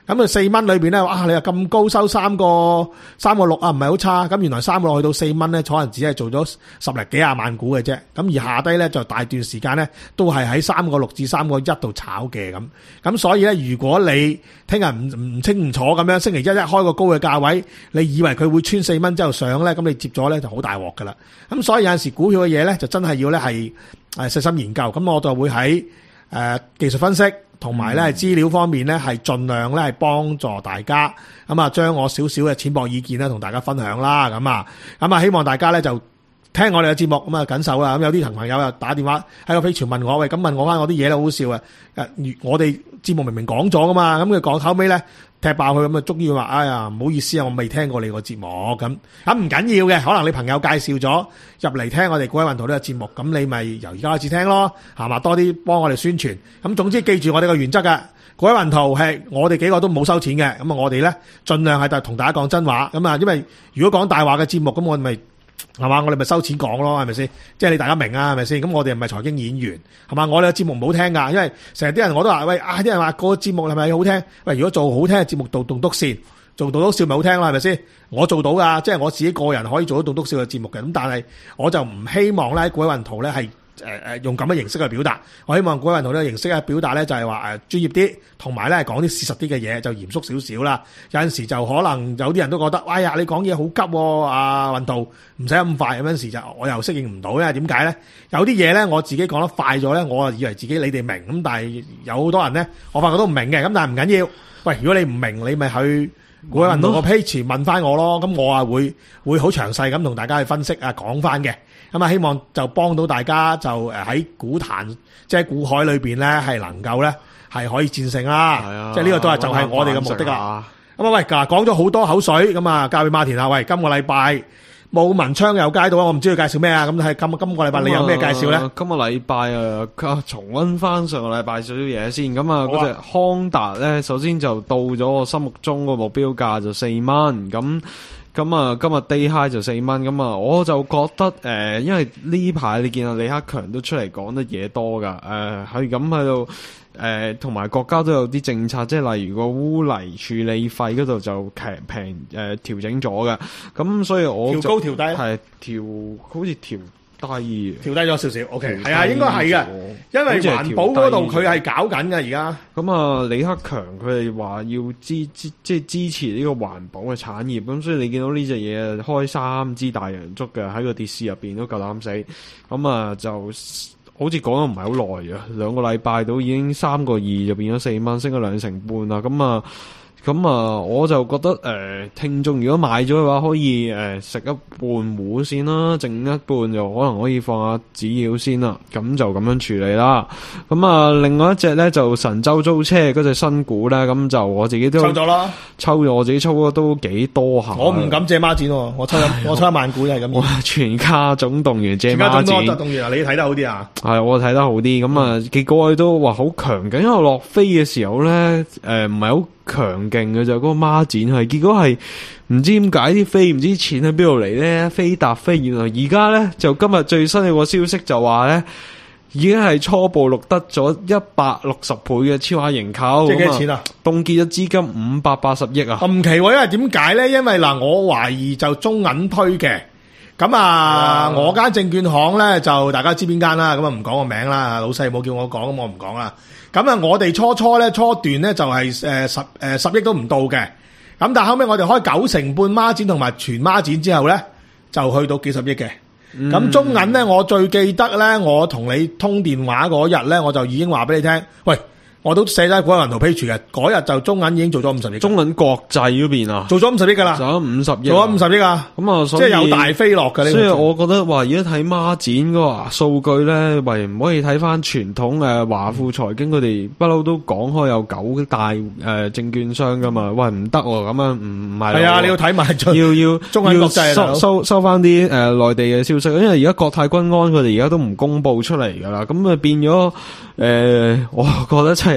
咁啊四蚊裏邊咧，哇！你話咁高收三個三個六啊，唔係好差。咁原來三個六去到四蚊咧，可能只係做咗十零幾廿萬股嘅啫。咁而下低咧就大段時間咧都係喺三個六至三個一度炒嘅咁。咁所以咧，如果你聽日唔唔清唔楚咁樣，星期一一開個高嘅價位，你以為佢會穿四蚊之後上咧，咁你接咗咧就好大鑊噶啦。咁所以有陣時股票嘅嘢咧，就真係要咧係誒細心研究。咁我就會喺誒、呃、技術分析。同埋咧，資料方面咧，係盡量咧係幫助大家，咁啊，將我少少嘅淺薄意見咧，同大家分享啦，咁啊，咁啊，希望大家咧就聽我哋嘅節目，咁啊，緊守啦。咁有啲朋友又打電話喺個 Facebook 問我，喂，咁問我翻我啲嘢咧，好笑啊！誒，我哋節目明明講咗噶嘛，咁佢講後尾咧踢爆佢，咁啊，終於話，哎呀，唔好意思啊，我未聽過你個節目，咁咁唔緊要嘅，可能你朋友介紹咗入嚟聽我哋股海運途呢個節目，咁你咪由而家開始聽咯，係嘛，多啲幫我哋宣傳。咁總之記住我哋個原則嘅，股海運途係我哋幾個都冇收錢嘅，咁啊，我哋咧盡量係同大家講真話，咁啊，因為如果講大話嘅節目，咁我哋咪。係嘛？我哋咪收錢講咯，係咪先？即係你大家明啊，係咪先？咁我哋唔係財經演員，係嘛？我哋嘅節目唔好聽噶，因為成日啲人我都話，喂啊！啲人話個節目係咪好聽？喂，如果做好聽嘅節目，做棟篤笑，做棟篤笑咪好聽啦，係咪先？我做到噶，即係我自己個人可以做到棟篤笑嘅節目嘅。咁但係我就唔希望咧，股海運途咧係。誒誒，用咁嘅形式去表達，我希望股海運途呢個形式去表達咧，就係話誒專業啲，同埋咧講啲事實啲嘅嘢，就嚴肅少少啦。有陣時就可能有啲人都覺得，哎呀，你講嘢好急喎，阿運途唔使咁快。有陣時就我又適應唔到，因為點解咧？有啲嘢咧，我自己講得快咗咧，我啊以為自己你哋明，咁但係有好多人咧，我發覺都唔明嘅。咁但係唔緊要，喂，如果你唔明，你咪去股海運途個 page 問翻我咯。咁我啊會會好詳細咁同大家去分析啊，講翻嘅。咁啊，希望就幫到大家，就誒喺股壇，即係股海裏邊咧，係能夠咧係可以戰勝啦。係啊，即係呢個都係就係我哋嘅目的啦。咁啊，喂，嗱，講咗好多口水，咁啊，交俾馬田啊，喂，今個禮拜冇文昌有街道啊，我唔知佢介紹咩啊。咁係今今個禮拜你有咩介紹咧？今個禮拜啊，重溫翻上個禮拜少少嘢先。咁啊，嗰隻康達咧，首先就到咗我心目中個目標價就四蚊咁。咁啊，今日 day high 就四蚊，咁啊，我就覺得誒、呃，因為呢排你見到李克強都出嚟講得嘢多噶，誒係咁喺度誒，同埋、呃、國家都有啲政策，即係例如個污泥處理費嗰度就平平誒調整咗嘅，咁所以我調高調低係調好似調低調低咗少少 ，OK， 係啊，應該係嘅，因為環保嗰度佢係搞緊嘅而家。咁啊，李克強佢哋話要支支即係支持呢個環保嘅產業，咁所以你見到呢隻嘢開三支大陽燭嘅喺個跌市入邊都夠膽死，咁啊就好似講得唔係好耐啊，兩個禮拜都已經三個二就變咗四蚊，升咗兩成半啦，咁啊。咁啊，我就覺得誒、呃，聽眾如果買咗嘅話，可以誒食、呃、一半糊先啦，剩一半就可能可以放下紙鷂先啦。咁就咁樣處理啦。咁啊，另外一隻咧就神州租車嗰隻新股咧，咁就我自己都抽咗啦，抽咗我自己抽咗都幾多下。我唔敢借孖展，我抽我抽一萬股係咁。我全家總動員借孖展。全家總多動員啊！你睇得好啲啊？係我睇得好啲。咁啊，結果佢都話好強勁，因為落飛嘅時候咧，誒唔係好強勁嘅就嗰個孖展係，結果係唔知點解啲飛唔知錢喺邊度嚟咧，飛搭飛，原來而家咧就今日最新嘅個消息就話咧，已經係初步錄得咗一百六十倍嘅超額認購，即係幾多錢啊？凍結咗資金五百八十億啊！唔奇喎，因為點解咧？因為嗱，我懷疑就中銀推嘅，咁啊，我間證券行咧就大家知邊間啦，咁啊唔講個名啦，老細冇叫我講，咁我唔講啦。咁啊，我哋初初咧初段咧就係誒十誒十億都唔到嘅，咁但係後尾我哋開九成半孖展同埋全孖展之後咧，就去到幾十億嘅。咁、嗯、中銀咧，我最記得咧，我同你通電話嗰日咧，我就已經話俾你聽，喂。我都寫咗股海運途 page 嘅，嗰日就中銀已經做咗五十億。中銀國際嗰邊啊，做咗五十億噶啦，做咗五十億，做咗五十億啊！咁啊，即係有大飛落嘅。所以我覺得話，而家睇孖展嗰個數據咧，喂，唔可以睇翻傳統誒華富財經佢哋不嬲都講開有九大誒、呃、證券商噶嘛，喂唔得喎，咁樣唔唔係。係啊，你要睇埋要要中銀國際收收收翻啲誒內地嘅消息，因為而家國泰君安佢哋而家都唔公布出嚟噶啦，咁啊變咗誒、呃，我覺得真係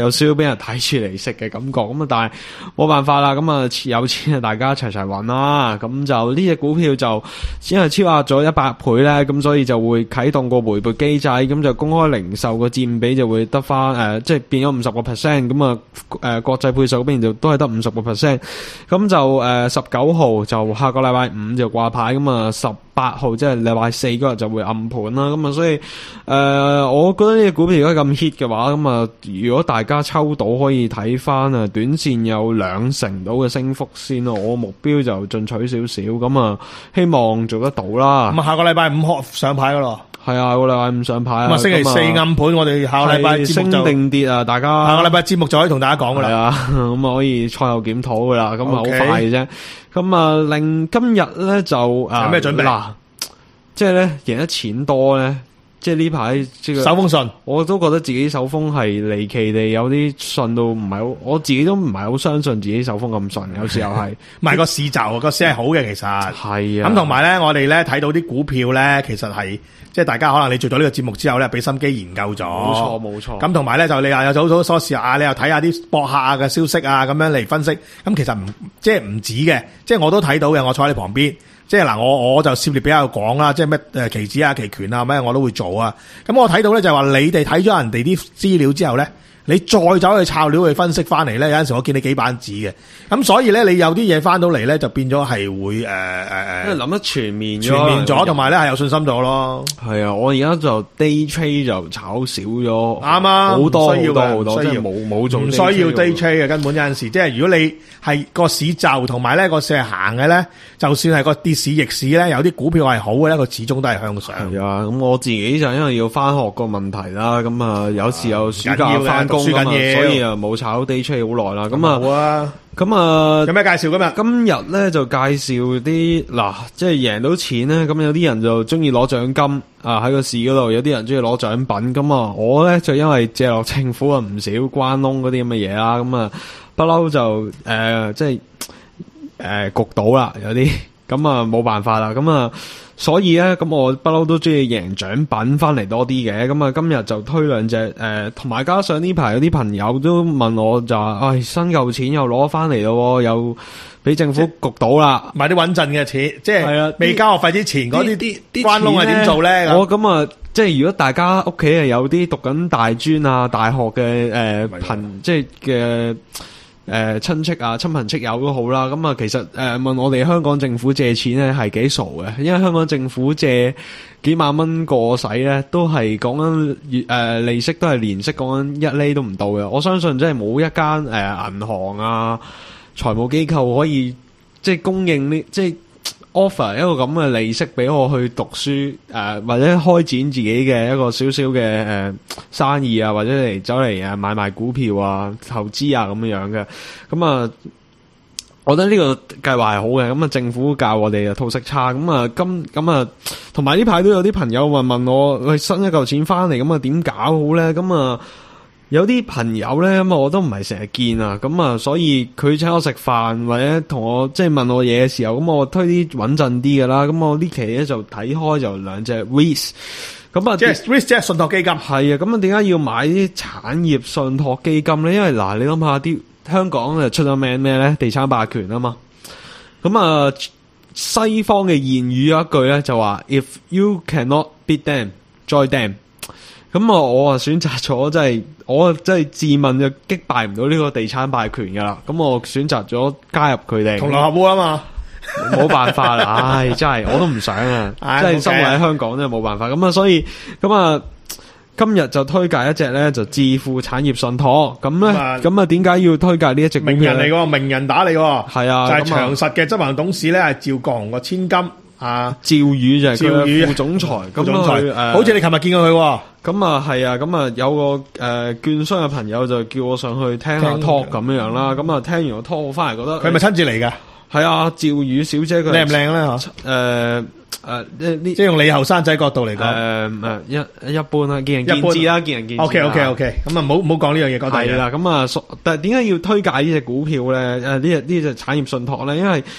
有少少俾人睇住嚟食嘅感覺。咁啊，但係冇辦法啦。咁啊，有錢啊，大家齊齊揾啦。咁就呢隻股票就只係超額咗一百倍咧，咁所以就會啟動個回撥機制，咁就公開零售個佔比就會得翻誒，即係變咗五十個 percent。咁啊，誒國際配售嗰邊就都係得五十個 percent。咁就誒十九號就下個禮拜五就掛牌，咁啊十八號即係禮拜四嗰日就會暗盤啦。咁啊，所以誒、呃，我覺得呢隻股票如果咁 hit 嘅話，咁啊，如果大家抽到可以睇翻啊，短線有兩成到嘅升幅先咯。我目標就進取少少，咁啊，希望做得到啦。 咁啊，下個禮拜五開上牌噶咯。 係啊，個禮拜五上牌啊。 咁啊，星期四暗盤，我哋下個禮拜節目就升定跌啊，大家下個禮拜節目就可以同大家講噶啦。 係啊，咁啊可以賽後檢討噶啦，咁啊好 Okay 快嘅啫。咁啊，令今日咧就誒有咩準備？ 嗱，即係咧贏得錢多咧，即係呢排即係手風順， 我都覺得自己手風係離奇地有啲順到唔係好，我自己都唔係好相信自己手風咁順，有時候係唔係個市就個市係好嘅，其實係啊。 咁同埋咧，我哋咧睇到啲股票咧，其實係即係大家可能你做咗呢個節目之後咧，俾心機研究咗， 冇錯冇錯。 咁同埋咧就你又有好多鎖匙啊，你又睇下啲博客啊嘅消息啊，咁樣嚟分析。咁其實唔即係唔止嘅，即係我都睇到嘅。我坐喺你旁邊，即係嗱，我我就涉獵比較廣啦，即係咩誒期指啊、期權啊咩我都會做啊。咁我睇到咧就係話你哋睇咗人哋啲資料之後咧，你再走去抄料去分析翻嚟咧，有陣時我見你幾版紙嘅。咁所以咧，你有啲嘢翻到嚟咧，就變咗係會誒誒誒， 因為諗得全面咗全面咗，同埋咧係有信心咗咯。 係啊，我而家就 day trade 就炒少咗， 啱啊， 好多好唔需要嘅多好多， 唔需要即係冇冇做唔需要 day trade 嘅，根本有陣時即係如果你係個市就同埋咧個市係行嘅咧，就算係個跌市逆市咧，有啲股票係好嘅咧，佢始終都係向上。 係啊，咁我自己就因為要翻學個問題啦，咁啊有時有暑假翻工啊嘛，所以啊冇炒 day trade 好耐啦。咁啊， 好啊， 咁啊， 有咩介紹今日？ 今日咧就介紹啲嗱，即係贏到錢咧，咁有啲人就中意攞獎金啊喺個市嗰度，有啲人中意攞獎品。咁啊，我咧就因為借落政府啊唔少關窿嗰啲咁嘅嘢啦，咁啊不嬲就誒、呃、即係誒焗到啦，有啲咁啊冇辦法啦，咁啊。所以咧，咁我不嬲都中意贏獎品翻嚟多啲嘅，咁啊今日就推兩隻誒，同、呃、埋加上呢排有啲朋友都問我就話，唉、哎、新舊錢又攞翻嚟咯，又俾政府焗到啦， 買啲穩陣嘅錢，即係係啊未交學費之前嗰啲啲啲關窿係點做咧？ 我咁啊，即係如果大家屋企係有啲讀緊大專啊、大學嘅誒朋，即係嘅。誒、呃，親戚啊，親朋戚友都好啦。咁啊，其實誒、呃、問我哋香港政府借錢咧係幾傻嘅，因為香港政府借幾萬蚊過使咧，都係講緊月誒利息都係年息講緊一厘都唔到嘅。我相信真係冇一間誒銀行啊、財務機構可以即係供應呢，即係 offer 一個咁嘅利息俾我去讀書誒、呃，或者開展自己嘅一個少少嘅誒生意啊，或者嚟走嚟誒買賣股票啊、投資啊咁樣嘅。咁啊，我覺得呢個計劃係好嘅。咁啊，政府教我哋啊套息差。咁啊，今咁啊，同埋呢排都有啲朋友問問我，喂，新一嚿錢翻嚟，咁啊點搞好咧？咁啊。有啲朋友咧，咁啊，我都唔係成日見啊，咁啊，所以佢請我食飯或者同我即係問我嘢嘅時候，咁我推啲穩陣啲嘅啦。咁我呢期咧就睇開就兩隻 R E I S， 咁啊， 即係 R E I S 即係信託基金。 係啊，咁啊，點解要買啲產業信託基金咧？因為嗱，你諗下啲香港就出咗名咩咧？地產霸權啊嘛。咁啊，西方嘅諺語有一句咧就話 ：If you cannot beat them, join them。咁啊，我啊選擇咗，即係我即係自問就擊敗唔到呢個地產霸權噶啦。咁我選擇咗加入佢哋， 同流合污啊嘛， 冇辦法啦。唉，真係我都唔想啊， 唉即係生活喺香港真係冇辦法。咁啊，所以咁啊，今日就推介一隻咧，就致富產業信託。咁咧，咁啊，點解要推介呢一隻股票？ 名人嚟個，名人打嚟個， 係啊， 就係長實嘅執行董事咧，係趙國雄個千金啊， 趙宇就係趙宇副總裁， 副總裁， 誒， 好似你琴日見過佢。 咁啊，係啊，咁啊，有個誒、呃、券商嘅朋友就叫我上去聽下 talk 咁樣樣啦。咁啊，聽完個 talk 我翻嚟覺得， 佢係咪親自嚟噶？ 係啊，趙宇小姐佢靚唔靚咧？吓， 誒誒，呢即係用你後生仔角度嚟講， 誒誒一一般啦，見仁見智啦，見仁見智。 O K O K O K，咁啊，唔好唔好講呢樣嘢，講第二樣。 係啦，咁啊，但係點解要推介呢隻股票咧？誒，呢隻呢隻產業信託咧？因為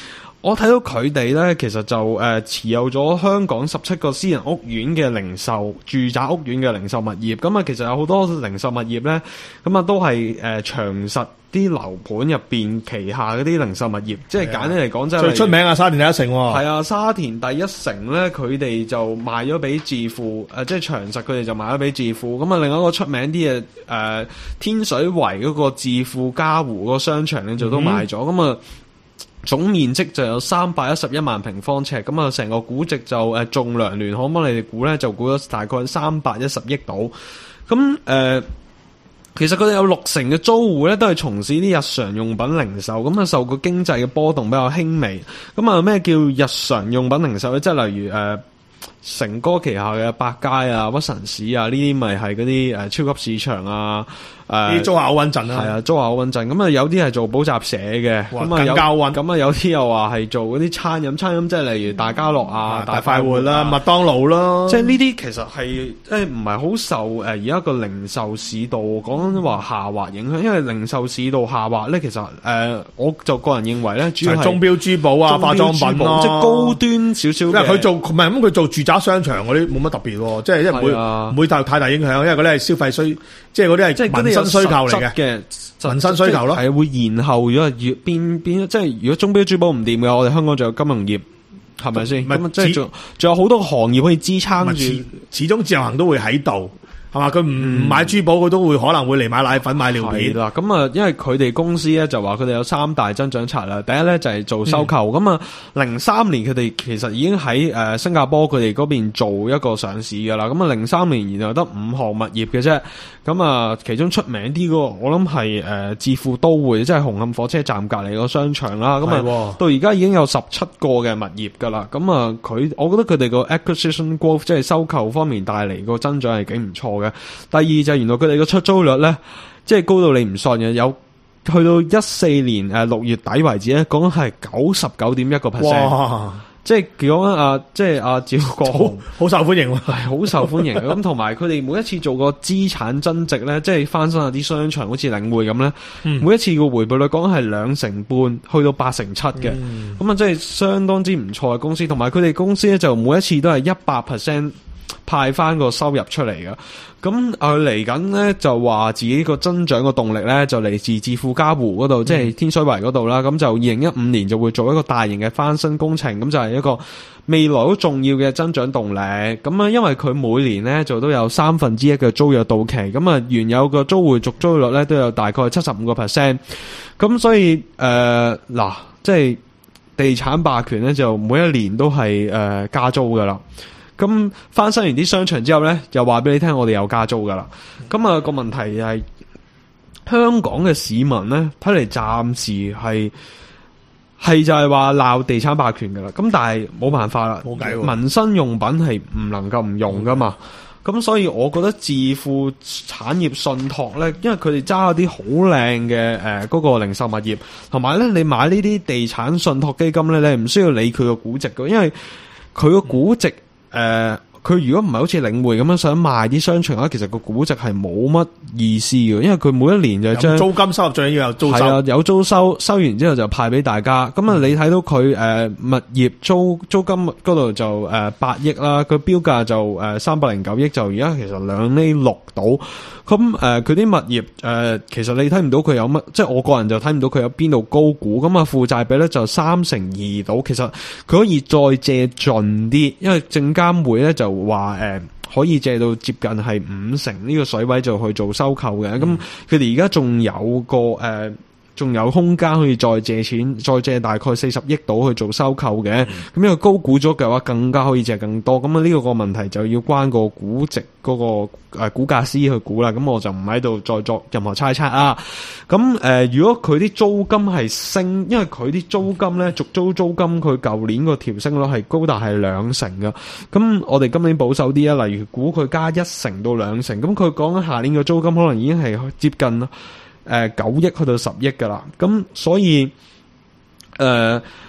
我睇到佢哋咧，其實就誒、呃、持有咗香港十七個私人屋苑嘅零售住宅屋苑嘅零售物業，咁啊，其實有好多零售物業咧，咁啊都係誒長實啲樓盤入邊旗下嗰啲零售物業，即係簡單嚟講，即係最出名啊沙田第一城喎。 係啊，沙田第一城咧，佢哋就賣咗俾置富，誒、呃、即係長實佢哋就賣咗俾置富。咁啊，另外一個出名啲嘅誒天水圍嗰個置富嘉湖嗰個商場咧，就都賣咗。咁啊、嗯，總面積就有三百一十一萬平方尺。咁啊，成個估值就誒仲量聯可唔可以你哋估咧？就估咗大概三百一十億度。咁誒。呃其實佢哋有六成嘅租戶咧，都係從事啲日常用品零售，咁啊受個經濟嘅波動比較輕微。咁啊咩叫日常用品零售咧？即係例如誒、呃、成哥旗下嘅百佳啊、屈臣氏啊，呢啲咪係嗰啲誒超級市場啊。誒、呃， 啲租客好穩陣啦， 係啊，租客好穩陣。咁啊，有啲係做補習社嘅，咁啊有咁啊有啲又話係做嗰啲餐飲，餐飲即係例如大家樂啊、 大快活啦、麥當勞啦， 即係呢啲其實係即係唔係好受誒而家個零售市道講緊話下滑影響，因為零售市道下滑咧，其實誒、呃、我就個人認為咧，主要係鐘錶珠寶啊、化妝品咯，即係高端少少。因為佢做唔係咁，佢做住宅商場嗰啲冇乜特別喎，即係因為唔會唔會太太大影響，因為嗰啲係消費需，即係嗰啲係即係民生需求嚟嘅。民生需求咯，係會延後咗，越邊邊即係如果鐘錶珠寶唔掂嘅，我哋香港仲有金融業，係咪先？咁即係仲仲有好多行業可以支撐住， 始終自由行都會喺度。係嘛？佢唔唔買珠寶，佢都會可能會嚟買奶粉、買尿片啦。咁啊，因為佢哋公司咧就話佢哋有三大增長策略。第一咧就係、是、做收購。咁啊、嗯，零三年佢哋其實已經喺誒、呃、新加坡佢哋嗰邊做一個上市噶啦。咁啊，零三年然後得五項物業嘅啫。咁啊，其中出名啲嗰個，我諗係誒置富都會，即係紅磡火車站隔籬個商場啦。咁啊，到而家已經有十七個嘅物業噶啦。咁啊，佢我覺得佢哋個 acquisition growth 即係收購方面帶嚟個增長係幾唔錯嘅。第二就係原來佢哋個出租率咧，即係高到你唔信嘅，有去到一四年誒六月底為止咧，講緊係九十九點一個 percent，即係講緊啊，即係阿趙國雄好受歡迎， 係好受歡迎。咁同埋佢哋每一次做個資產增值咧，即係翻新下啲商場，好似領匯咁咧，嗯、每一次個回報率講緊係兩成半，去到八成七嘅，咁啊、嗯，即係相當之唔錯嘅公司。同埋佢哋公司咧就每一次都係一百 percent。派翻個收入出嚟嘅，咁佢嚟緊咧就話自己個增長個動力咧就嚟自置富嘉湖嗰度，嗯、即係天水圍嗰度啦。咁就二零一五年就會做一個大型嘅翻新工程，咁就係一個未來好重要嘅增長動力。咁啊，因為佢每年咧就都有三分之一嘅租約到期，咁啊原有個租戶續租率咧都有大概七十五個 percent。咁所以誒嗱、呃，即係地產霸權咧就每一年都係誒、呃、加租噶啦。咁翻新完啲商場之後咧，又話俾你聽，我哋有加租噶啦。咁啊個問題係香港嘅市民咧，睇嚟暫時係係就係話鬧地產霸權噶啦。咁但係冇辦法啦，冇計喎，民生用品係唔能夠唔用噶嘛。咁所以我覺得置富產業信託咧，因為佢哋揸一啲好靚嘅誒嗰個零售物業，同埋咧你買呢啲地產信託基金咧，你唔需要理佢個估值嘅，因為佢個估值。誒，佢、呃、如果唔係好似領匯咁樣想賣啲商場嘅話，其實個估值係冇乜意思嘅，因為佢每一年就將租金收入最緊要有租收，係啊， 有租收，收完之後就派俾大家。咁啊、嗯，你睇到佢誒、呃、物業租租金嗰度就誒八億啦，佢標價就誒三百零九億，就而家其實兩厘六到。咁誒，佢啲、呃、物業誒、呃，其實你睇唔到佢有乜，即係我個人就睇唔到佢有邊度高估。咁啊，負債比咧就三成二到，其實佢可以再借盡啲，因為證監會咧就話誒、呃、可以借到接近係五成呢個水位就去做收購嘅。咁佢哋而家仲有個誒。呃仲有空間可以再借錢，再借大概四十億度去做收購嘅。咁、嗯、因為高估咗嘅話，更加可以借更多。咁啊，呢個個問題就要關個估值嗰、那個誒、呃、估價師去估啦。咁我就唔喺度再作任何猜測啊。咁誒、呃，如果佢啲租金係升，因為佢啲租金咧續租租金，佢舊年個調升率係高達係兩成噶。咁我哋今年保守啲啊，例如估佢加一成到兩成，咁佢講緊下年嘅租金可能已經係接近。誒，九億去到十億噶啦，咁所以誒、呃，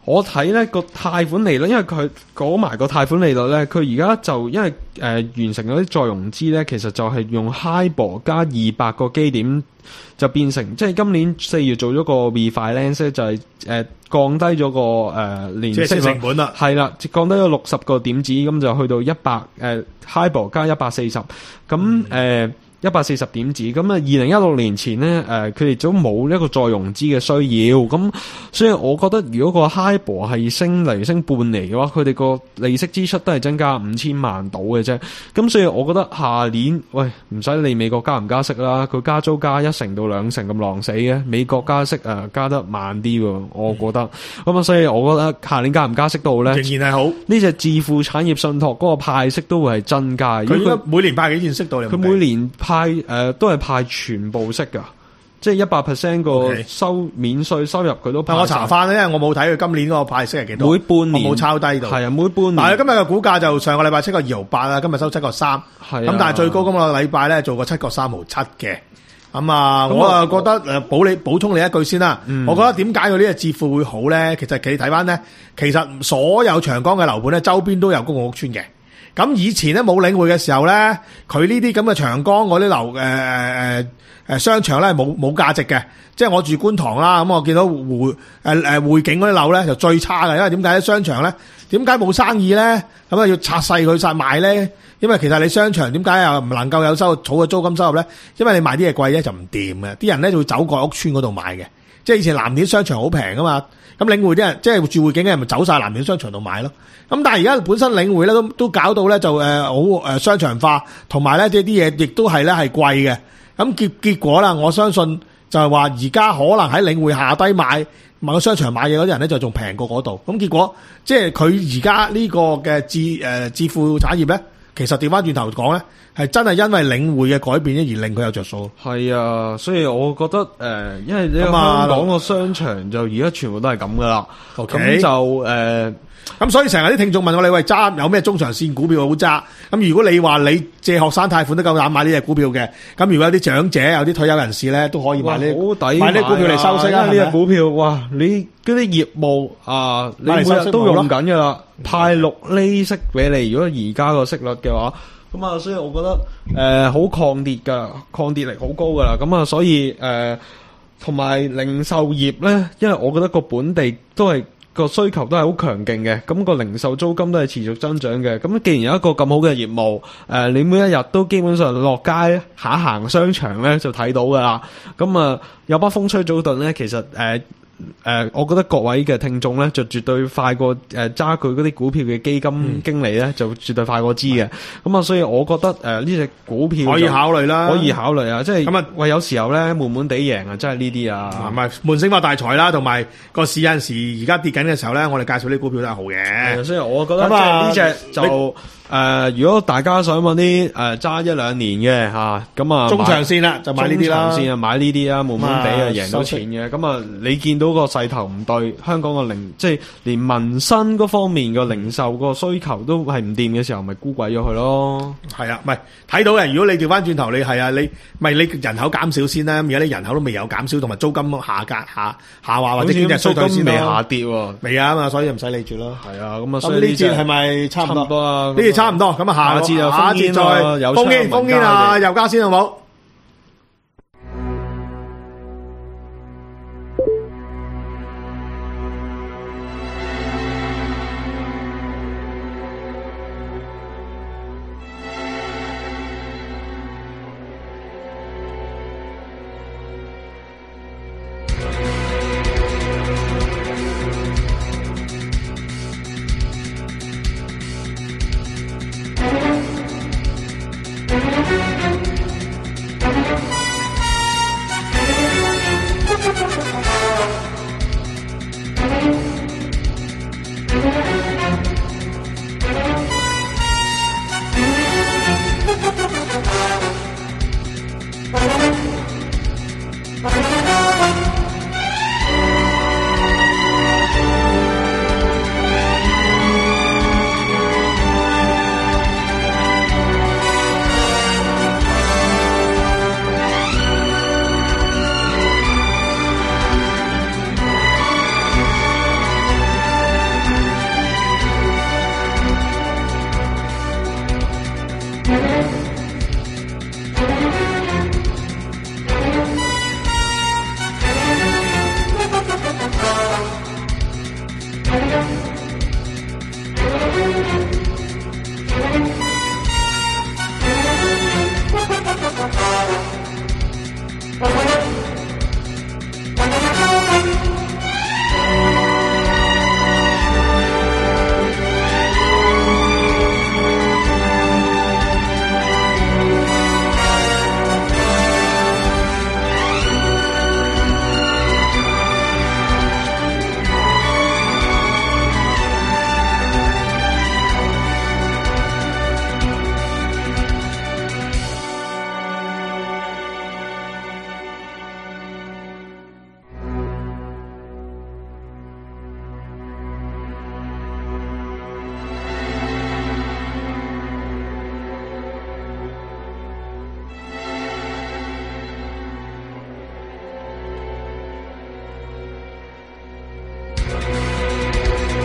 我睇咧個貸款利率，因為佢講埋個貸款利率咧，佢而家就因為誒、呃、完成嗰啲再融資咧，其實就係用 HIBOR 加二百個基點，就變成即係今年四月做咗個 refinance 就係、是、誒、呃、降低咗個誒年息成本啦， 係啦，降低咗六十個點子，咁就去到一百誒 HIBOR 加一百四十，咁誒。呃一百四十點子，咁啊，二零一六年前咧，誒佢哋都冇一個再融資嘅需要，咁所以我覺得如果個 HIBOR 係升嚟升半釐嘅話，佢哋個利息支出都係增加五千萬到嘅啫，咁所以我覺得下年喂唔使理美國加唔加息啦，佢加租加一成到兩成咁狼死嘅，美國加息誒、呃、加得慢啲喎，我覺得，咁啊、嗯，所以我覺得下年加唔加息到咧， 仍然係好呢隻置富產業信託嗰個派息都會係增加， 佢應該每年派幾錢息到你？ 佢每年派誒、呃、都係派全部息噶，即係一百 percent 個收、okay. 免稅收入佢都派。 我查翻咧，因為我冇睇佢今年嗰個派息係幾多。每半年我冇抄低到。係啊，每半年。 但係今日嘅股價就上個禮拜七個二毫八啦，今日收七個三。係。咁但係最高今個禮拜咧做過七個三毫七嘅。咁啊，我啊覺得誒補你補充你一句先啦、嗯。我覺得點解佢呢個置富會好咧？其實佢睇翻咧，其實所有長江嘅樓盤咧，周邊都有公共屋邨嘅。咁以前咧冇領匯嘅時候咧，佢呢啲咁嘅長江嗰啲樓誒誒誒商場咧冇冇價值嘅，即係我住觀塘啦，咁我見到匯誒誒匯景嗰啲樓咧就最差嘅，因為點解咧？商場咧點解冇生意咧？咁啊要拆細佢晒賣咧？因為其實你商場點解又唔能夠有收儲嘅租金收入咧？因為你賣啲嘢貴咧就唔掂嘅，啲人咧就會走過屋邨嗰度買嘅，即係以前藍田商場好平噶嘛，咁領匯啲人即係住匯景嘅人咪走晒藍田商場度買咯。咁但係而家本身領匯咧都都搞到咧就誒好誒商場化，同埋咧即係啲嘢亦都係咧係貴嘅。咁結結果啦，我相信就係話而家可能喺領匯下低買某個商場買嘢嗰啲人咧就仲平過嗰度。咁結果即係佢而家呢個嘅置誒置富產業咧，其實調翻轉頭講咧，係真係因為領匯嘅改變咧而令佢有着數。 係啊，所以我覺得誒、呃，因為呢個香港個商場就而家全部都係咁噶啦。咁、okay. 就誒。呃咁所以成日啲聽眾問我，你喂揸有咩中長線股票好揸？咁如果你話你借學生貸款都夠膽買呢隻股票嘅，咁如果有啲長者有啲退休人士咧都可以買呢買呢股票嚟收息啊！呢隻股票哇，你嗰啲業務啊，你每日都用緊噶啦，派六厘息俾你。如果而家個息率嘅話，咁啊，所以我覺得誒好、呃、抗跌噶，抗跌力好高噶啦。咁啊，所以誒同埋零售業咧，因為我覺得個本地都係。個需求都係好強勁嘅，咁、個零售租金都係持續增長嘅。咁既然有一個咁好嘅業務，誒、呃，你每一日都基本上落街行行商場咧就睇到噶啦。咁啊，有班風吹早頓咧，其實誒。呃誒、呃，我覺得各位嘅聽眾咧，就絕對快過誒揸佢嗰啲股票嘅基金經理咧、嗯，就絕對快過知嘅。咁、嗯、啊，所以我覺得誒呢隻股票可以考慮啦，可以考慮啊。即係咁啊，喂，有時候咧悶悶地贏啊，真係呢啲啊，唔係悶聲發大財啦，同埋個市有陣時而家跌緊嘅時候咧，我哋介紹啲股票都係好嘅。所以我覺得即係呢隻就。誒、呃，如果大家想揾啲誒揸一兩年嘅吓，咁啊，中長線啦，就買呢啲啦。中長線啊，買呢啲啊，悶悶地啊，贏到錢嘅。咁啊，你見到個勢頭唔對，香港個零，即係連民生嗰方面個零售個需求都係唔掂嘅時候，咪沽鬼咗佢咯。係啊，唔係睇到嘅。如果你調翻轉頭，你係啊，你唔係你人口減少先啦。而家啲人口都未有減少，同埋租金下格下下滑或者經濟衰退先未下跌喎。未啊嘛，所以唔使理住咯。係啊，咁啊，所以呢節係咪差唔多啊？呢節差唔多，咁啊下次就下一節再封煙封煙啊，油價先好冇？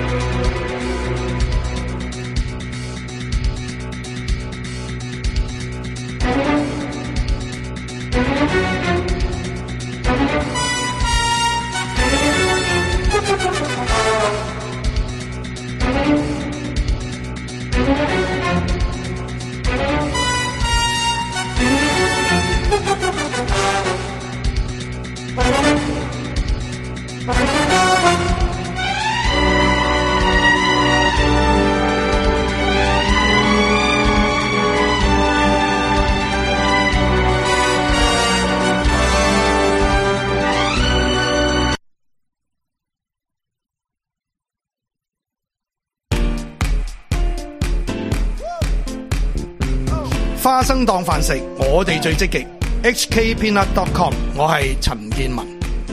花生當飯食，我哋最積極。H K Peanut dot com， 我係陳建文。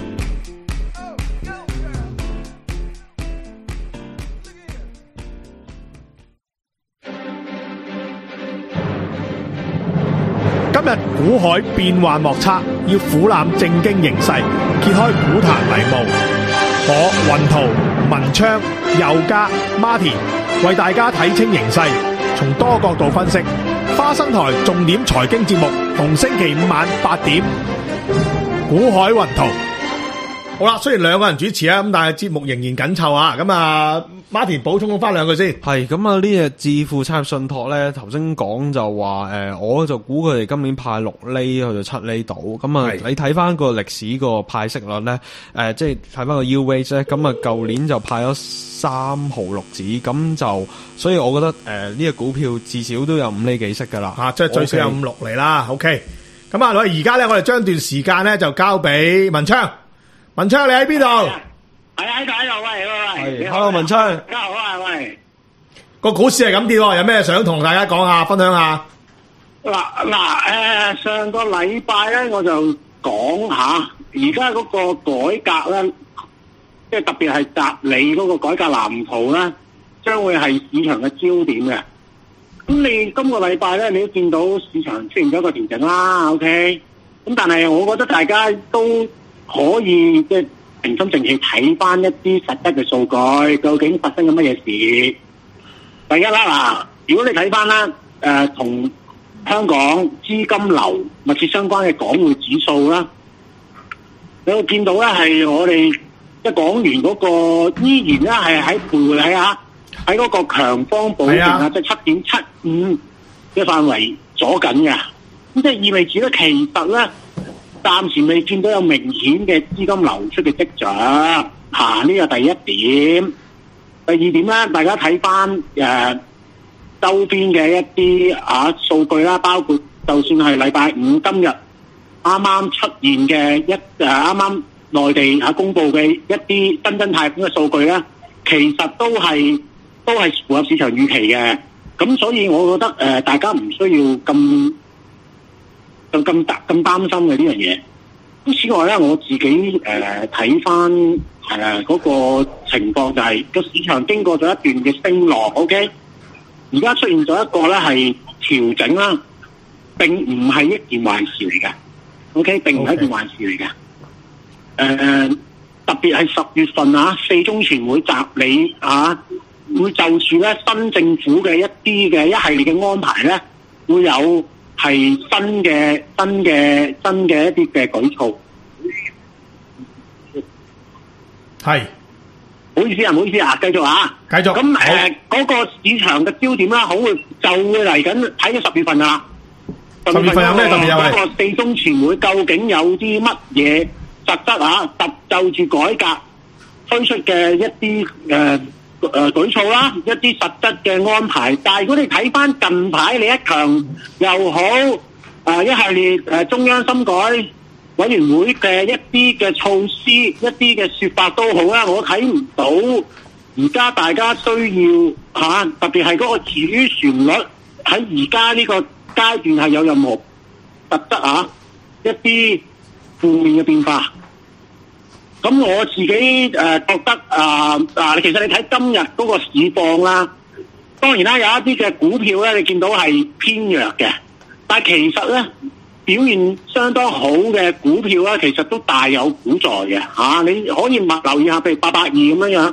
今日股海變幻莫測，要俯瞰正經形勢，揭開股壇迷霧。我雲圖、文昌、佑嘉、Martin 為大家睇清形勢，從多角度分析。花生台重點財經節目，逢星期五晚八點，股海雲圖。好啦，雖然兩個人主持啊，咁但係節目仍然緊湊啊。咁啊 ，Martin 補充翻兩句先。 係咁啊，呢隻置富產業信託咧，頭先講就話誒、呃，我就估佢哋今年派六厘去到七厘度。咁啊，你睇翻個歷史個派息率咧，誒、呃，即係睇翻個 yield rate 咧，咁啊，舊年就派咗三毫六子，咁就，所以我覺得誒呢隻股票至少都有五厘幾息噶啦。 吓、啊，即係最少有五六厘啦。OK，咁啊，我哋而家咧，我哋將段時間咧就交俾文昌。文昌，你喺邊度？ 係喺度喺度，喂喂喂 ，Hello 文昌， 大家好啊，喂。 個股市係咁跌，有咩想同大家講下，分享下？ 嗱嗱，誒，上個禮拜咧，我就講下而家嗰個改革咧，即係特別係集理嗰個改革藍圖咧，將會係市場嘅焦點嘅。咁你今個禮拜咧，你都見到市場出現咗一個調整啦 ，OK。咁但係我覺得大家都可以即係平心靜氣睇翻一啲實質嘅數據，究竟發生緊乜嘢事？第一啦，嗱，如果你睇翻啦，誒、呃、同香港資金流密切相關嘅港匯指數啦，你會見到咧係我哋即係港元嗰個依然咧係喺徘徊喺嚇喺嗰個強方保證啊，即係七點七五嘅範圍阻緊嘅，咁即係意味住咧其實咧。暫時未見到有明顯嘅資金流出嘅跡象，嚇，呢個第一點。第二點咧，大家睇翻誒周邊嘅一啲啊數據啦，包括就算係禮拜五今日啱啱出現嘅一誒啱啱內地嚇公布嘅一啲新增貸款嘅數據咧，其實都係都係符合市場預期嘅。咁所以我覺得誒、呃、大家唔需要咁。就咁擔咁擔心嘅呢樣嘢。咁此外咧，我自己誒睇翻誒嗰個情況就係、是、個市場經過咗一段嘅升浪 ，OK， 而家出現咗一個咧係調整啦，並唔係一件壞事嚟嘅 ，OK， 並唔係一件壞事嚟嘅。誒、呃，特別係十月份啊，四中全會集理啊，會就住咧新政府嘅一啲嘅一系列嘅安排咧，會有。係新嘅、新嘅、新嘅一啲嘅舉措， 係， 唔好意思啊，唔好意思啊，繼續啊， 繼續。 咁誒，嗰個市場嘅焦點啦，好會就會嚟緊睇到十月份啊。 十月份有咩特別優惠？ 嗰個四中全會究竟有啲乜嘢實質啊？特就住改革推出嘅一啲誒。誒、呃、舉措啦，一啲實質嘅安排。但係如果你睇翻近排李克強又好，誒、呃、一系列誒、呃、中央深改委員會嘅一啲嘅措施、一啲嘅説法都好啦，我睇唔到而家大家需要嚇、啊，特別係嗰個詞語旋律喺而家呢個階段係有任何實質啊一啲負面嘅變化。咁我自己誒、呃、覺得啊啊、呃，其實你睇今日嗰個市況啦，當然啦，有一啲嘅股票咧，你見到係偏弱嘅，但係其實咧表現相當好嘅股票咧，其實都大有股在嘅嚇、啊。你可以密留意下，譬如八八二咁樣樣，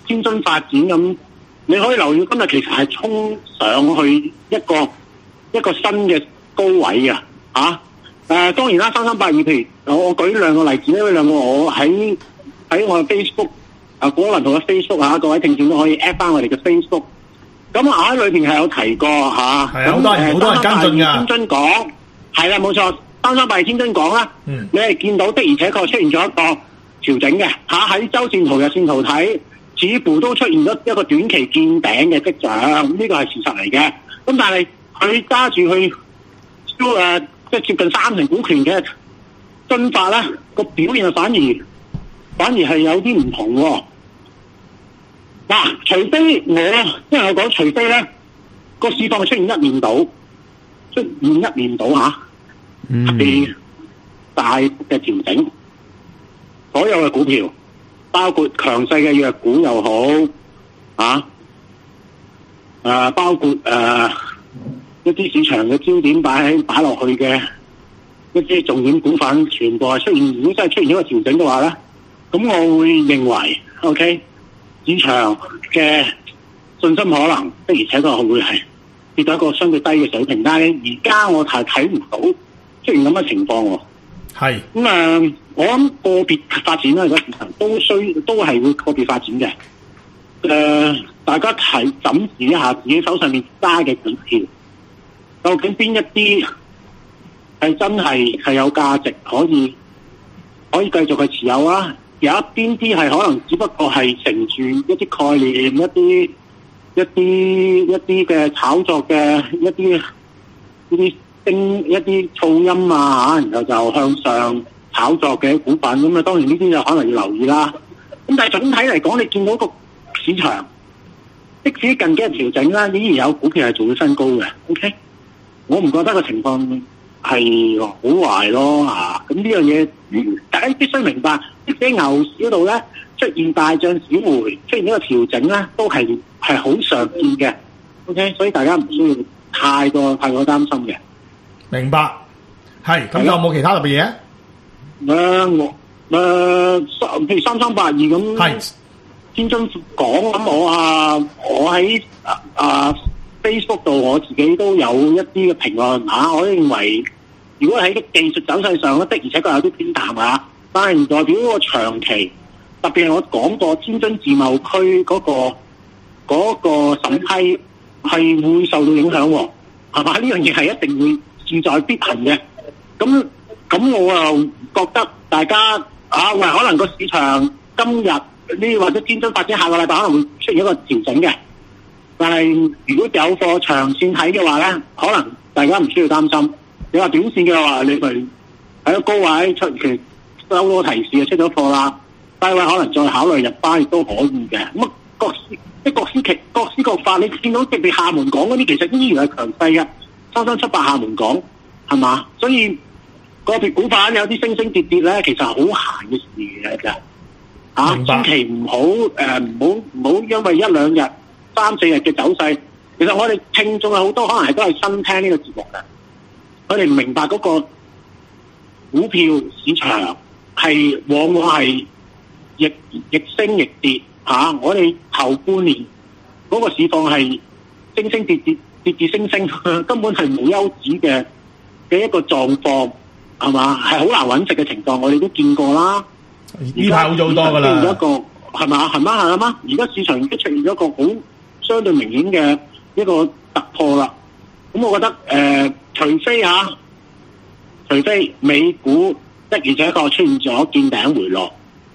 天津發展咁，你可以留意今日其實係衝上去一個一個新嘅高位啊！嚇、呃、誒，當然啦，三三八二，譬如我舉兩個例子咧，呢兩個我喺喺我嘅 Facebook 啊，古雲圖嘅 Facebook 啊，各位聽眾都可以 at 翻我哋嘅 Facebook。咁啊喺裏邊係有提過嚇， 係好多人好多人跟進㗎。 天津港係啦，冇錯，三三八二天津港啦，嗯、你係見到的，而且確出現咗一個調整嘅嚇，喺周線圖、日線圖睇，似乎都出現咗一個短期見頂嘅跡象，呢個係事實嚟嘅。咁但係佢揸住佢都誒，即係接近三成股權嘅進發咧，個表現反而反而係有啲唔同喎。嗱、啊，除非我，因為我講除非咧個市況出現一面倒，出現一面倒嚇，係、嗯、大嘅調整，所有嘅股票，包括強勢嘅弱股又好，啊，誒、啊，包括誒、呃、一啲市場嘅焦點擺喺擺落去嘅一啲重點股份，全部係出現，如果真係出現一個調整嘅話咧，咁我會認為 ，OK。市場嘅信心可能的而且確會係跌到一個相對低嘅水平，但係而家我係睇唔到出現咁嘅情況喎。係咁啊！我諗個別發展咧，而家市場都需都係會個別發展嘅。誒、呃，大家睇審視一下自己手上面揸嘅股票，究竟邊一啲係真係係有價值可以可以繼續去持有啊？有一邊啲係可能只不過係乘住一啲概念、一啲一啲一啲嘅炒作嘅一啲一啲聲、一啲噪音啊嚇，然後就向上炒作嘅股份，咁啊當然呢啲就可能要留意啦。咁但係總體嚟講，你見到個市場，即使近幾日調整啦，依然有股票係做到新高嘅。OK，我唔覺得個情況係好壞咯嚇。咁呢樣嘢，大家必須明白。即使牛市嗰度咧出現大漲小回，出現一個調整咧，都係係好常見嘅。OK，所以大家唔需要太過太過擔心嘅。 明白。係咁，有冇其他特別嘢？ 誒我誒，譬如三三八二咁，係天津港咁，我啊，我喺啊啊 Facebook 度我自己都有一啲嘅評論嚇。我認為，如果喺個技術走勢上咧，的而且確有啲偏淡嚇。但係唔代表嗰個長期，特別係我講過天津自貿區嗰個嗰個審批係會受到影響喎，係嘛？呢樣嘢係一定會勢在必行嘅。咁咁我又覺得大家啊，喂，可能個市場今日呢或者天津發展下個禮拜可能會出現一個調整嘅。但係如果有貨長線睇嘅話咧，可能大家唔需要擔心。你話短線嘅話，你咪喺個高位出現。收到提示啊，出咗貨啦，低位可能再考慮入翻亦都可以嘅。咁啊，各即各司其各司各法。你見到特別廈門港嗰啲，其實依然係強勢嘅，三三七八廈門港係嘛？所以個別股份有啲升升跌跌咧，其實好閒嘅事嚟嘅。啊，千祈唔好誒，唔好唔好因為一兩日、三四日嘅走勢。其實我哋聽眾有好多可能係都係新聽呢個節目嘅，佢哋唔明白嗰個股票市場。係往往係逆逆升逆跌嚇、啊，我哋頭半年嗰個市況係升升跌跌跌跌升升，根本係冇休止嘅嘅一個狀況，係嘛？係好難揾食嘅情況，我哋都見過啦。 呢排好咗好多㗎啦。出現咗一個係嘛係嘛係嘛？ 而家市場已經出現咗一個好相對明顯嘅一個突破啦。咁我覺得誒、呃，除非嚇、啊，除非美股。的而且確出現咗見頂回落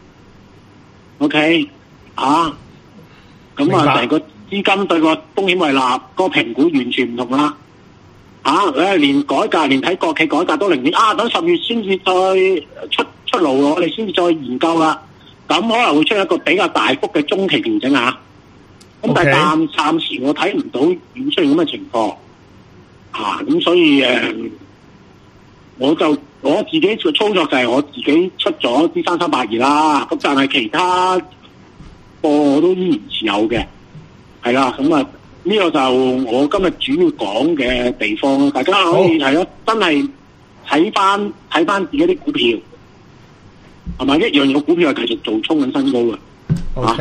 ，OK 啊，咁啊成個資金對個風險胃納個評估完全唔同啦，啊，誒連改革連睇國企改革都寧願啊等十月先至再出出爐，我哋先至再研究啦，咁可能會出現一個比較大幅嘅中期調整啊，咁但係暫暫時我睇唔到會出現咁嘅情況，啊，咁所以誒、呃，我就。我自己嘅操作就係我自己出咗啲三三八二啦，咁但係其他貨我都依然持有嘅，係啦，咁啊呢個就我今日主要講嘅地方咯，大家可以係咯，真係睇翻睇翻自己啲股票，係咪一樣有股票係繼續做衝緊新高嘅 ？OK，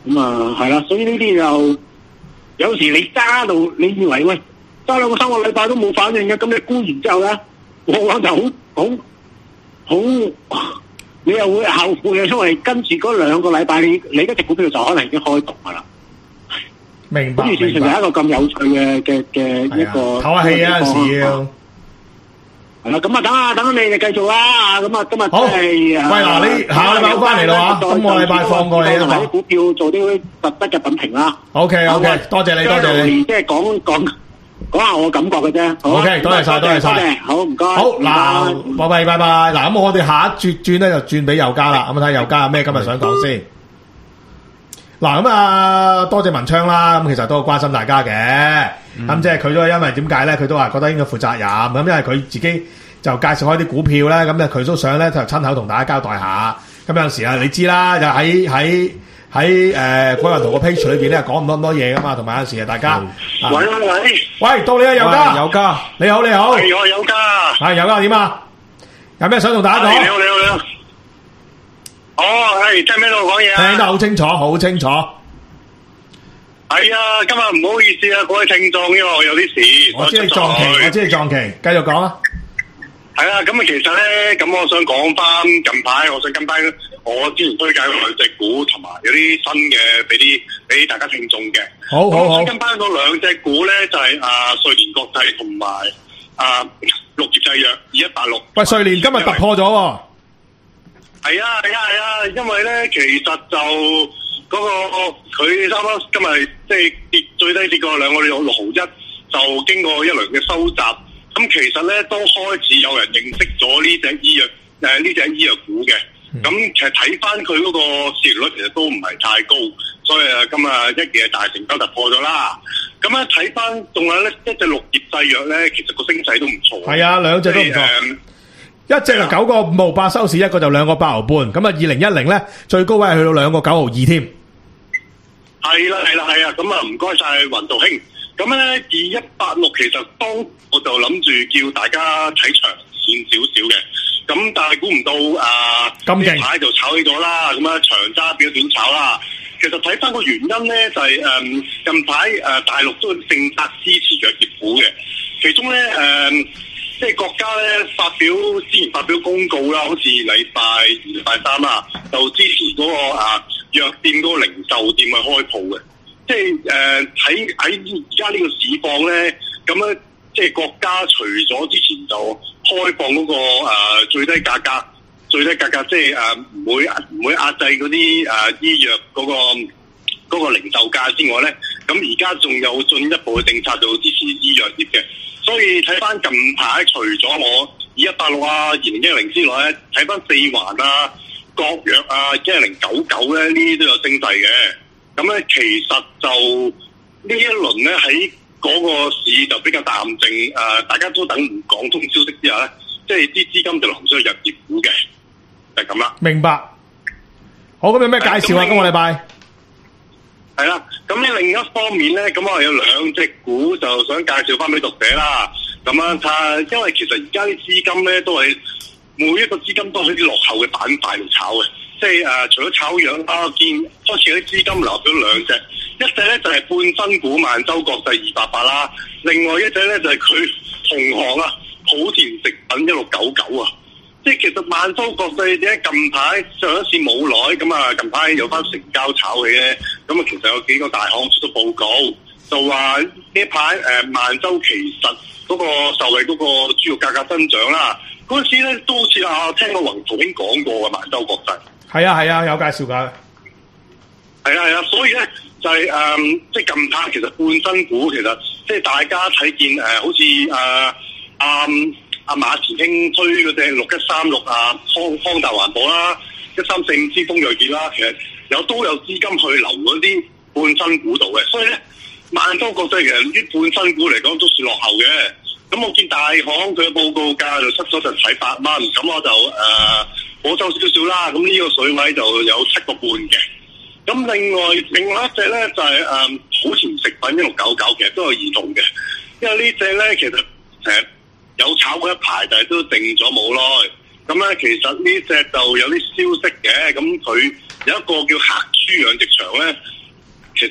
咁啊係啦，所以呢啲就有時你揸到你以為喂揸兩個三個禮拜都冇反應嘅，咁你沽完之後咧，往往就好好好，你又會後悔嘅，因為跟住嗰兩個禮拜你你嗰隻股票就可能已經開動噶啦。 明白， 咁市場就係一個咁有趣嘅嘅嘅一個唞下氣啊，有時要。 係啦，咁啊，等下等下你哋繼續啦。咁啊，今日好。喂，嗱，你下個禮拜翻嚟啦嚇，今個禮拜放過你啊嘛。 啲股票做啲實質嘅品評啦。 OK OK，多謝你，多謝你。 即係講講講下我感覺嘅啫。 OK，多謝晒，多謝晒。 好，唔該。 好嗱，拜拜拜拜。嗱，咁我哋下一轉轉咧就轉俾佑嘉啦。咁啊睇佑嘉有咩今日想講先。嗱，咁啊，多謝文昌啦。咁其實都關心大家嘅。咁即係佢都係因為點解咧？佢都話覺得應該負責任。咁因為佢自己就介紹開啲股票咧，咁咧佢都想咧就親口同大家交代下。咁有時啊，你知啦，就喺喺喺誒鬼雲圖個 page 裏邊咧講唔多咁多嘢噶嘛，同埋有時啊，大家喂喂喂， 喂，到你啊，佑嘉， 佑嘉， 你好你好， 係我佑嘉， 係佑嘉點啊？有咩想同大家講？ 你好你好你好。哦，係聽唔聽到我講嘢啊？ 聽得好清楚，好清楚。 係啊，今日唔好意思啊，各位聽眾，因為我有啲事。 我知你撞期，我知你撞期，繼續講啊。 係啊，咁啊，其實咧，咁我想講翻近排，我想跟翻我之前推介嗰兩隻股，同埋有啲新嘅俾啲俾大家聽眾嘅。 好好好。 跟翻嗰兩隻股咧，就係啊瑞聯國際同埋啊綠葉製藥二一八六。 喂，瑞聯今日突破咗喎。 係啊係啊係啊，因為咧其實就嗰、那個佢啱啱今日即係跌最低跌過兩個六六毫一，就經過一輪嘅收集。咁其實咧都開始有人認識咗呢隻醫藥誒呢隻醫藥股嘅。咁、嗯、其實睇翻佢嗰個市盈率其實都唔係太高，所以啊今日一夜大成交突破咗啦。咁咧睇翻仲有咧一隻綠葉製藥咧，其實個升勢都唔錯。 係啊，兩隻都唔錯。嗯一隻就九個五毫八收市，一個就兩個八毫半。咁啊，二零一零咧最高位係去到兩個九毫二添。 係啦，係啦，係啊。咁啊，唔該晒雲道兄。咁咧，二一八六其實當我就諗住叫大家睇長線少少嘅。咁但係估唔到啊，咁勁牌就炒起咗啦。咁啊，長揸變咗短炒啦。其實睇翻個原因咧，就係、是、誒、嗯、近排誒、呃、大陸都有政策支持藥業股嘅，其中咧誒。嗯即係國家咧發表之前發表公告啦，好似禮拜二、禮拜三啦，就支持嗰、那個啊藥店嗰個零售店去開鋪嘅。即係誒喺喺而家呢個市況咧，咁咧即係國家除咗之前就開放嗰、那個、呃、最低價格、最低價格，即係誒唔會唔會壓制嗰啲誒醫藥嗰、那個嗰、那個零售價之外咧，咁而家仲有進一步嘅政策就支持醫藥業嘅。所以睇翻近排，除咗我二一八六啊、二零一零之外咧，睇翻四環啊、國藥啊、一零九九咧，呢啲都有升勢嘅。咁咧，其實就呢一輪咧喺嗰個市就比較淡靜，誒、呃，大家都等唔講通消息之下咧，即係啲資金就流咗去藥業股嘅，就係咁啦。 明白。好，咁有咩介紹啊？今個禮拜係啦，咁咧另一方面咧，咁我有兩隻股就想介紹翻俾讀者啦。咁樣睇，因為其實而家啲資金咧都係每一個資金都喺啲落後嘅板塊度炒嘅，即係誒、呃、除咗炒樣啦，見開始有啲資金流咗兩隻，一隻咧就係、是、半新股萬洲國際二八八啦，另外一隻咧就係、是、佢同行啊莆田食品一六九九啊。即係其實萬洲國際咧近排上一次冇耐，咁啊近排有翻成交炒起咧，咁啊其實有幾個大行出咗報告，就話呢一排誒萬洲其實嗰個受惠嗰個豬肉價格增長啦，嗰陣時咧都好似啊聽過雲圖已經講過嘅萬洲國際。 係啊係啊，有介紹㗎。 係啊係啊，所以咧就係、是、誒、呃、即係近排其實半新股其實即係大家睇見誒、呃、好似誒啊。呃嗯阿馬前興推嗰隻六一三六啊，康康達環保啦，一三四五之風藥業啦，其實有都有資金去留嗰啲半新股度嘅，所以咧萬洲國際其實啲半新股嚟講都算落後嘅。咁我見大行佢嘅報告價就出咗就睇八蚊，咁我就誒保守少少啦。咁呢個水位就有七個半嘅。咁另外另外一隻咧就係誒莆田食品一六九九，其實都有異動嘅，因為呢隻咧其實誒。有炒過一排，但係都定咗冇耐。咁咧，其實呢隻就有啲消息嘅。咁佢有一個叫黑豬養殖場咧，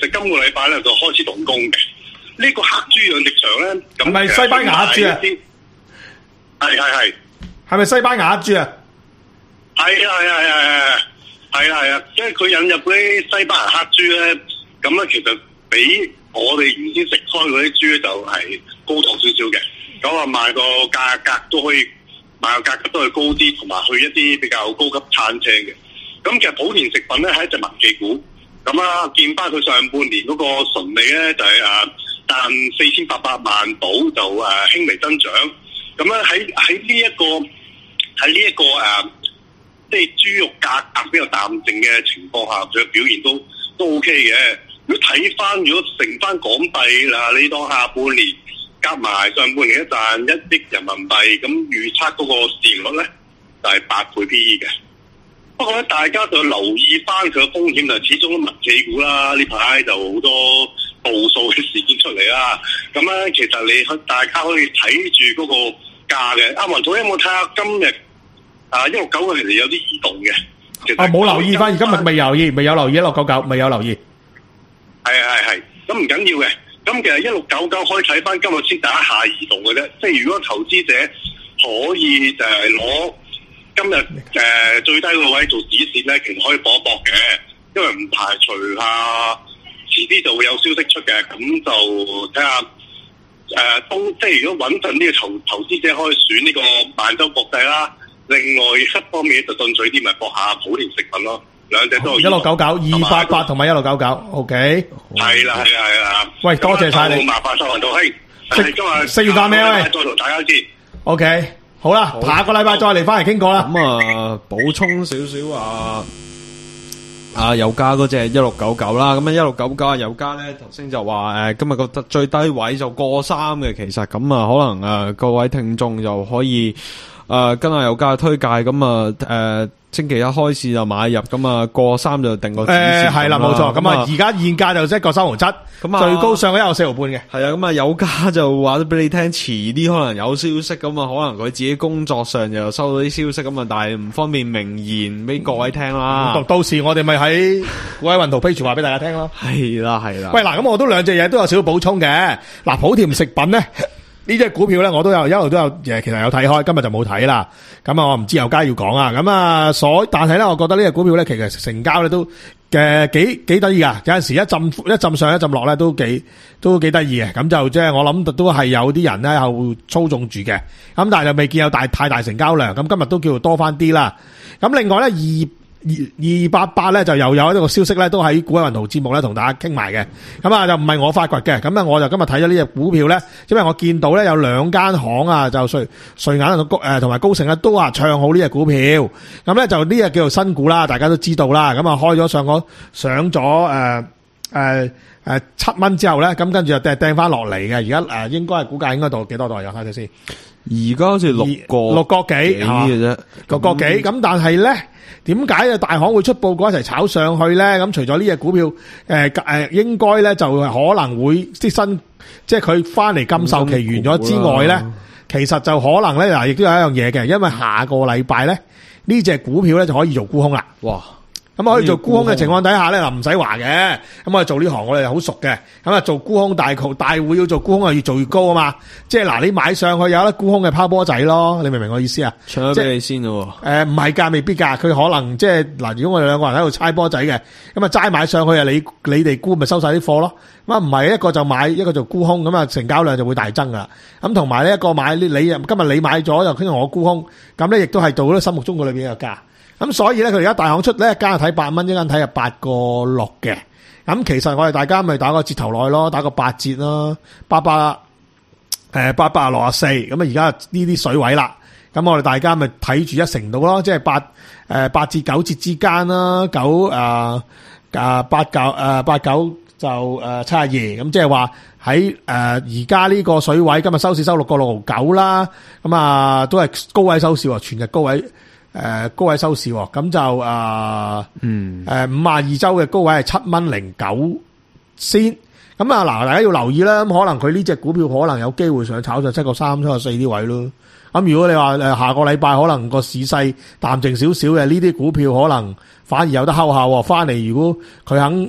今個禮拜咧就開始動工嘅。呢、這個黑豬養殖場咧， 係咪西班牙黑豬啊？ 係係係， 係咪西班牙黑豬啊？ 係啊係啊係啊係啊係啊，因為佢引入嗰啲西班牙黑豬咧，咁咧其實比我哋原先食開嗰啲豬咧就係高檔少少嘅，咁啊賣個價格都可以賣個價格都係高啲，同埋去一啲比較高級餐廳嘅。咁其實莆田食品咧係一隻文記股，咁啊見翻佢上半年嗰個純利咧就係、是、誒賺四千八百萬到，就誒、啊、輕微增長。咁咧喺喺呢一個喺呢一個誒、啊、即係豬肉價格比較淡靜嘅情況下，佢嘅表現都都 OK 嘅。如果睇翻，如果乘翻港幣嗱，你當下半年夾埋上半年一賺一億人民幣，咁預測嗰個市盈率咧就係、是、八倍 P E 嘅。不過咧，大家就留意翻佢嘅風險，就始終都民企股啦。呢排就好多暴數嘅事件出嚟啦。咁咧，其實你大家可以睇住嗰個價嘅。阿雲總有冇睇下今日啊一六九嘅其實有啲異動嘅？ 啊，冇留意翻，而今日未留意，未有留意一六九九，未有留意。 係係係，咁唔緊要嘅。咁其實一六九九可以睇翻今日先第一下移動嘅啫。即係如果投資者可以就係攞今日誒、呃、最低個位做止蝕咧，其實可以搏一搏嘅，因為唔排除下遲啲就會有消息出嘅。咁就睇下誒東，即係如果穩陣啲嘅投投資者可以選呢個萬洲國際啦。另外一方面就進取啲，咪搏下莆田食品咯。兩隻都一六九九二八八同埋一六九九 ，OK。 係啦係啦係啦。 喂，多謝晒你。 麻煩收雲道兄， 今日四月廿咩喂？ 再同大家知。 OK，好啦，下個禮拜再嚟翻嚟傾過啦。 咁啊，補充少少啊，啊油價嗰隻一六九九啦，咁啊一六九九啊油價咧，頭先就話誒今日個最低位就過三嘅，其實咁啊可能誒各位聽眾就可以誒跟下油價推介，咁啊誒。星期一開市就買入，咁啊過三就定個止蝕。 誒係啦，冇錯。咁啊而家現價就一個三毫七，咁啊最高上咗一個四毫半嘅。 係啊，咁啊有家就話咗俾你聽，遲啲可能有消息，咁啊可能佢自己工作上又收到啲消息，咁啊但係唔方便明言俾各位聽啦。 到到時我哋咪喺股海運圖 page 話俾大家聽咯。 係啦係啦。 喂嗱，咁我都兩隻嘢都有少少補充嘅。嗱，莆田食品咧。呢隻股票咧，我都有一路都有誒，其實有睇開，今日就冇睇啦。咁啊，我唔知有家要講啊。咁啊，所但係咧，我覺得呢隻股票咧，其實成交咧都嘅幾幾得意噶。有陣時一浸一浸上一浸落咧，都幾都幾得意嘅。咁就即係我諗都係有啲人咧係操縱住嘅。咁但係就未見有大太大成交量。咁今日都叫做多翻啲啦。咁另外咧二。二二八八咧就又有一個消息咧，都喺股海雲圖節目咧同大家傾埋嘅。咁啊就唔係我發掘嘅，咁啊我就今日睇咗呢隻股票咧，因為我見到咧有兩間行啊，就瑞瑞銀同高誒同埋高盛咧都話唱好呢隻股票。咁咧就呢隻叫做新股啦，大家都知道啦。咁啊開咗上個上咗誒誒誒七蚊之後咧，咁跟住就掟掟翻落嚟嘅。而家誒應該係股價應該到幾多度？有睇睇先。而家好似六個六個幾嘅啫，六個幾。咁但係咧。點解大行會出報告一齊炒上去咧？咁除咗呢隻股票，誒、呃、誒，應該咧就可能會啲新，即係佢翻嚟禁售期完咗之外咧，其實就可能咧嗱，亦都有一樣嘢嘅，因為下個禮拜咧呢隻股票咧就可以做沽空啦。哇！咁可以做沽空嘅情況底下咧，嗱唔使話嘅，咁我哋做呢行我哋好熟嘅，咁啊做沽空大局大會要做沽空啊，越做越高啊嘛，即係嗱你買上去有得沽空嘅拋波仔咯，你明唔明我意思啊？ 唱咗俾你先咯， 誒唔係㗎，未必㗎，佢可能即係嗱，如果我哋兩個人喺度猜波仔嘅，咁啊齋買上去啊，你你哋沽咪收晒啲貨咯，咁啊唔係一個就買一個就沽空，咁啊成交量就會大增㗎啦，咁同埋呢一個買你你今日你買咗又傾我沽空，咁咧亦都係到咗心目中個裏邊嘅價。咁所以咧，佢而家大行出呢一間睇八蚊，一間睇啊八個六嘅。咁其實我哋大家咪打個折頭內咯，打個八折咯，八百誒八百六十四。咁啊而家呢啲水位啦，咁我哋大家咪睇住一成度咯，即係八誒八至九折之間啦，九誒誒八九誒八九就誒七十二。咁即係話喺誒而家呢個水位，今日收市收六個六毫九啦。咁啊都係高位收市喎，全日高位。誒、呃，高位收市，咁就誒，呃、嗯，誒五十二周嘅高位係七蚊零九先，咁啊嗱，大家要留意啦，咁可能佢呢隻股票可能有機會上炒上七個三、七個四啲位咯。咁如果你話誒下個禮拜可能個市勢淡靜少少嘅呢啲股票，可能反而有得睺下，翻嚟如果佢肯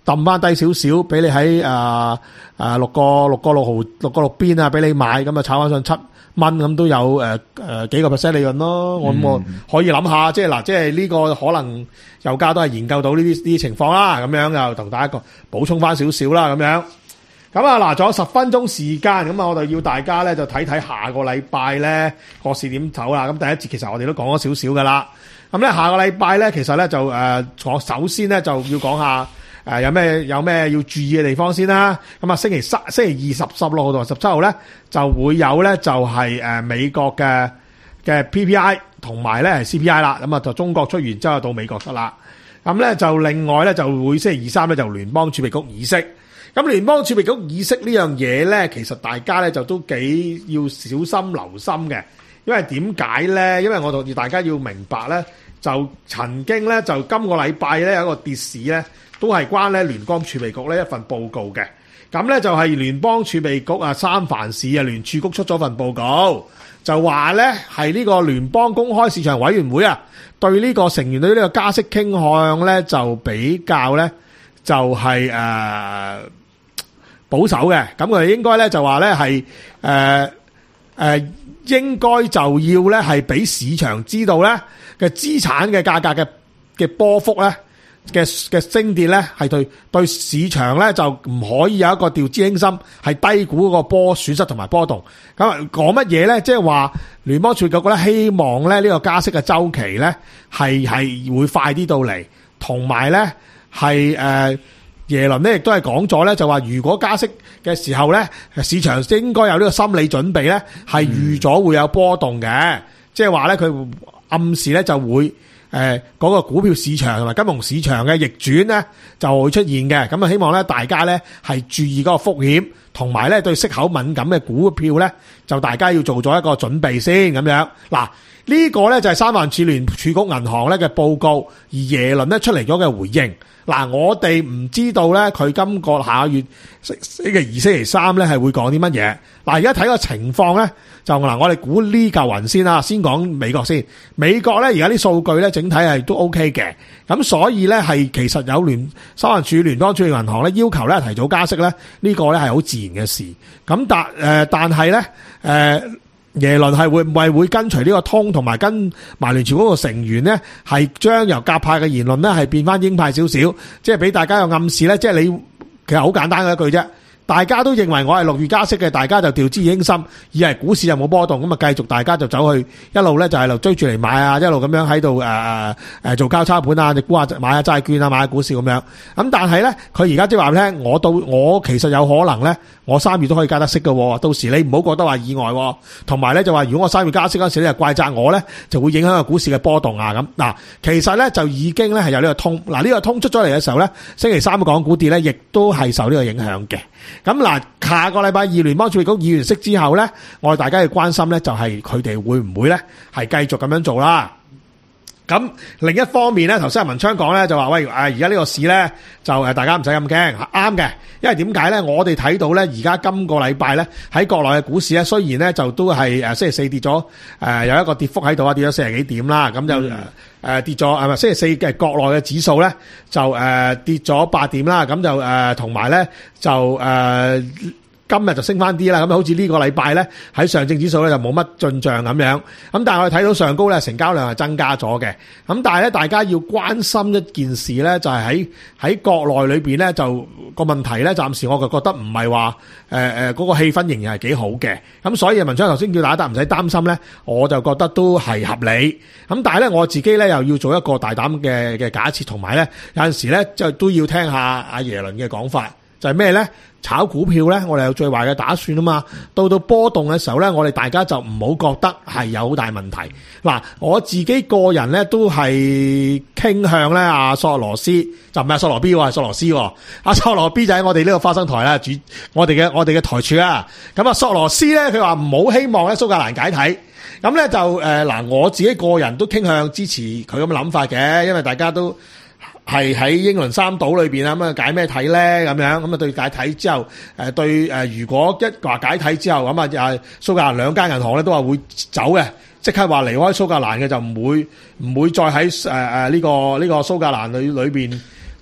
抌翻低少少，俾你喺誒誒六個六個六毫六個六邊啊，俾你買，咁啊炒翻上七蚊咁都有誒誒、呃、幾個 percent 利潤咯。我、嗯、我可以諗下，即係嗱，即係呢個可能油價都係研究到呢啲呢啲情況啦。咁樣又同大家個補充翻少少啦。咁樣咁啊嗱，仲有十分鐘時間，咁啊我哋要大家咧就睇睇下個禮拜咧個市點走啦。咁第一節其實我哋都講咗少少噶啦。咁咧下個禮拜咧，其實咧就誒，我、呃、首先咧就要講下誒、呃、有咩有咩要注意嘅地方先啦。咁啊星期三、星期二十、十六號同埋十七號咧就會有咧就係、是、誒、呃、美國嘅嘅 P P I 同埋咧係 C P I 啦。咁啊就中國出完之後到美國得啦。咁咧就另外咧就會星期二三咧就聯邦儲備局議息。咁聯邦儲備局議息呢樣嘢咧，其實大家咧就都幾要小心留心嘅。因為點解咧？因為我同意大家要明白咧，就曾經咧就今個禮拜咧有一個跌市咧，都係關咧聯邦儲備局呢一份報告嘅。咁咧就係聯邦儲備局啊三藩市啊聯儲局出咗份報告，就話咧係呢個聯邦公開市場委員會啊，對呢個成員對呢個加息傾向咧就比較咧就係、是、誒、呃、保守嘅。咁佢哋應該咧就話咧係誒誒。應該就要咧係俾市場知道咧嘅資產嘅價格嘅嘅波幅咧嘅嘅升跌咧係對對市場咧就唔可以有一個掉以輕心，係低估嗰個波損失同埋波動。咁啊講乜嘢咧？即係話聯邦儲備局咧希望咧呢個加息嘅週期咧係係會快啲到嚟，同埋咧係誒。耶倫咧亦都係講咗咧，就話如果加息嘅時候咧，市場應該有呢個心理準備咧，係預咗會有波動嘅。即係話咧，佢暗示咧就會誒嗰、呃那個股票市場同埋金融市場嘅逆轉咧就會出現嘅。咁啊，希望咧大家咧係注意嗰個風險，同埋咧對息口敏感嘅股票咧，就大家要做咗一個準備先咁樣。嗱，呢個咧就係三藩市聯儲局銀行咧嘅報告，而耶倫咧出嚟咗嘅回應。嗱，我哋唔知道咧，佢今個下個月星期二、星期三咧係會講啲乜嘢。嗱，而家睇個情況咧，就嗱，我哋估呢嚿雲先啦。先講美國先，美國咧而家啲數據咧整體係都 OK 嘅，咁所以咧係其實有聯三藩市聯邦儲備銀行咧要求咧提早加息咧，呢個咧係好自然嘅事。咁但誒，但係咧誒。耶倫係會唔係會跟隨呢個通，同埋跟埋聯儲嗰個成員呢，係將由鴿派嘅言論呢係變翻鷹派少少，即係俾大家有暗示呢，即係你其實好簡單嘅一句啫。大家都認為我係六月加息嘅，大家就掉之以輕心，以為股市又冇波動，咁啊繼續大家就走去一路咧就係度追住嚟買啊，一路咁樣喺度誒誒做交叉盤啊，你估下買下債券啊，買下股市咁樣。咁但係咧，佢而家即係話咧，我到我其實有可能咧，我三月都可以加得息嘅，到時你唔好覺得話意外。同埋咧就話，如果我三月加息嗰時咧，怪責我咧，就會影響個股市嘅波動啊咁。嗱，其實咧就已經咧係有呢個通，嗱呢個通出咗嚟嘅時候咧，星期三嘅港股跌咧，亦都係受呢個影響嘅。咁嗱，下個禮拜二聯邦儲備局議完息之後咧，我哋大家要關心咧，就係佢哋會唔會咧係繼續咁樣做啦。咁另一方面咧，頭先阿文昌講咧就話喂，誒而家呢個市咧就誒大家唔使咁驚，啱嘅。因為點解咧？我哋睇到咧，而家今個禮拜咧喺國內嘅股市咧，雖然咧就都係誒星期四跌咗誒有一個跌幅喺度啊，跌咗四十幾點啦，咁就誒誒跌咗係咪星期四嘅國內嘅指數咧就誒跌咗八點啦，咁就誒同埋咧就誒。今日就升翻啲啦，咁好似呢個禮拜咧喺上證指數咧就冇乜進賬咁樣，咁但係我哋睇到上高咧成交量係增加咗嘅，咁但係咧大家要關心一件事咧，就係喺喺國內裏邊咧就個問題咧，暫時我就覺得唔係話誒誒嗰個氣氛仍然係幾好嘅，咁所以文章頭先叫大家唔使擔心咧，我就覺得都係合理，咁但係咧我自己咧又要做一個大膽嘅嘅假設，同埋咧有陣時咧就都要聽下阿耶倫嘅講法，就係咩咧？炒股票咧，我哋有最壞嘅打算啊嘛。到到波動嘅時候咧，我哋大家就唔好覺得係有好大問題。嗱，我自己個人咧都係傾向咧，阿索羅斯就唔係阿索羅 B 喎，係索羅斯喎。阿索羅 B 就喺我哋呢個花生台啦，主我哋嘅我哋嘅台柱啊。咁啊，索羅斯咧，佢話唔好希望咧蘇格蘭解體。咁咧就誒嗱、呃，我自己個人都傾向支持佢咁嘅諗法嘅，因為大家都係喺英倫三島裏邊啊，咁啊解咩體咧咁樣，咁啊對解體之後，誒對誒如果一話解體之後，咁啊誒蘇格蘭兩間銀行咧都話會走嘅，即刻話離開蘇格蘭嘅就唔會唔會再喺誒誒呢個呢個蘇格蘭裏裏邊就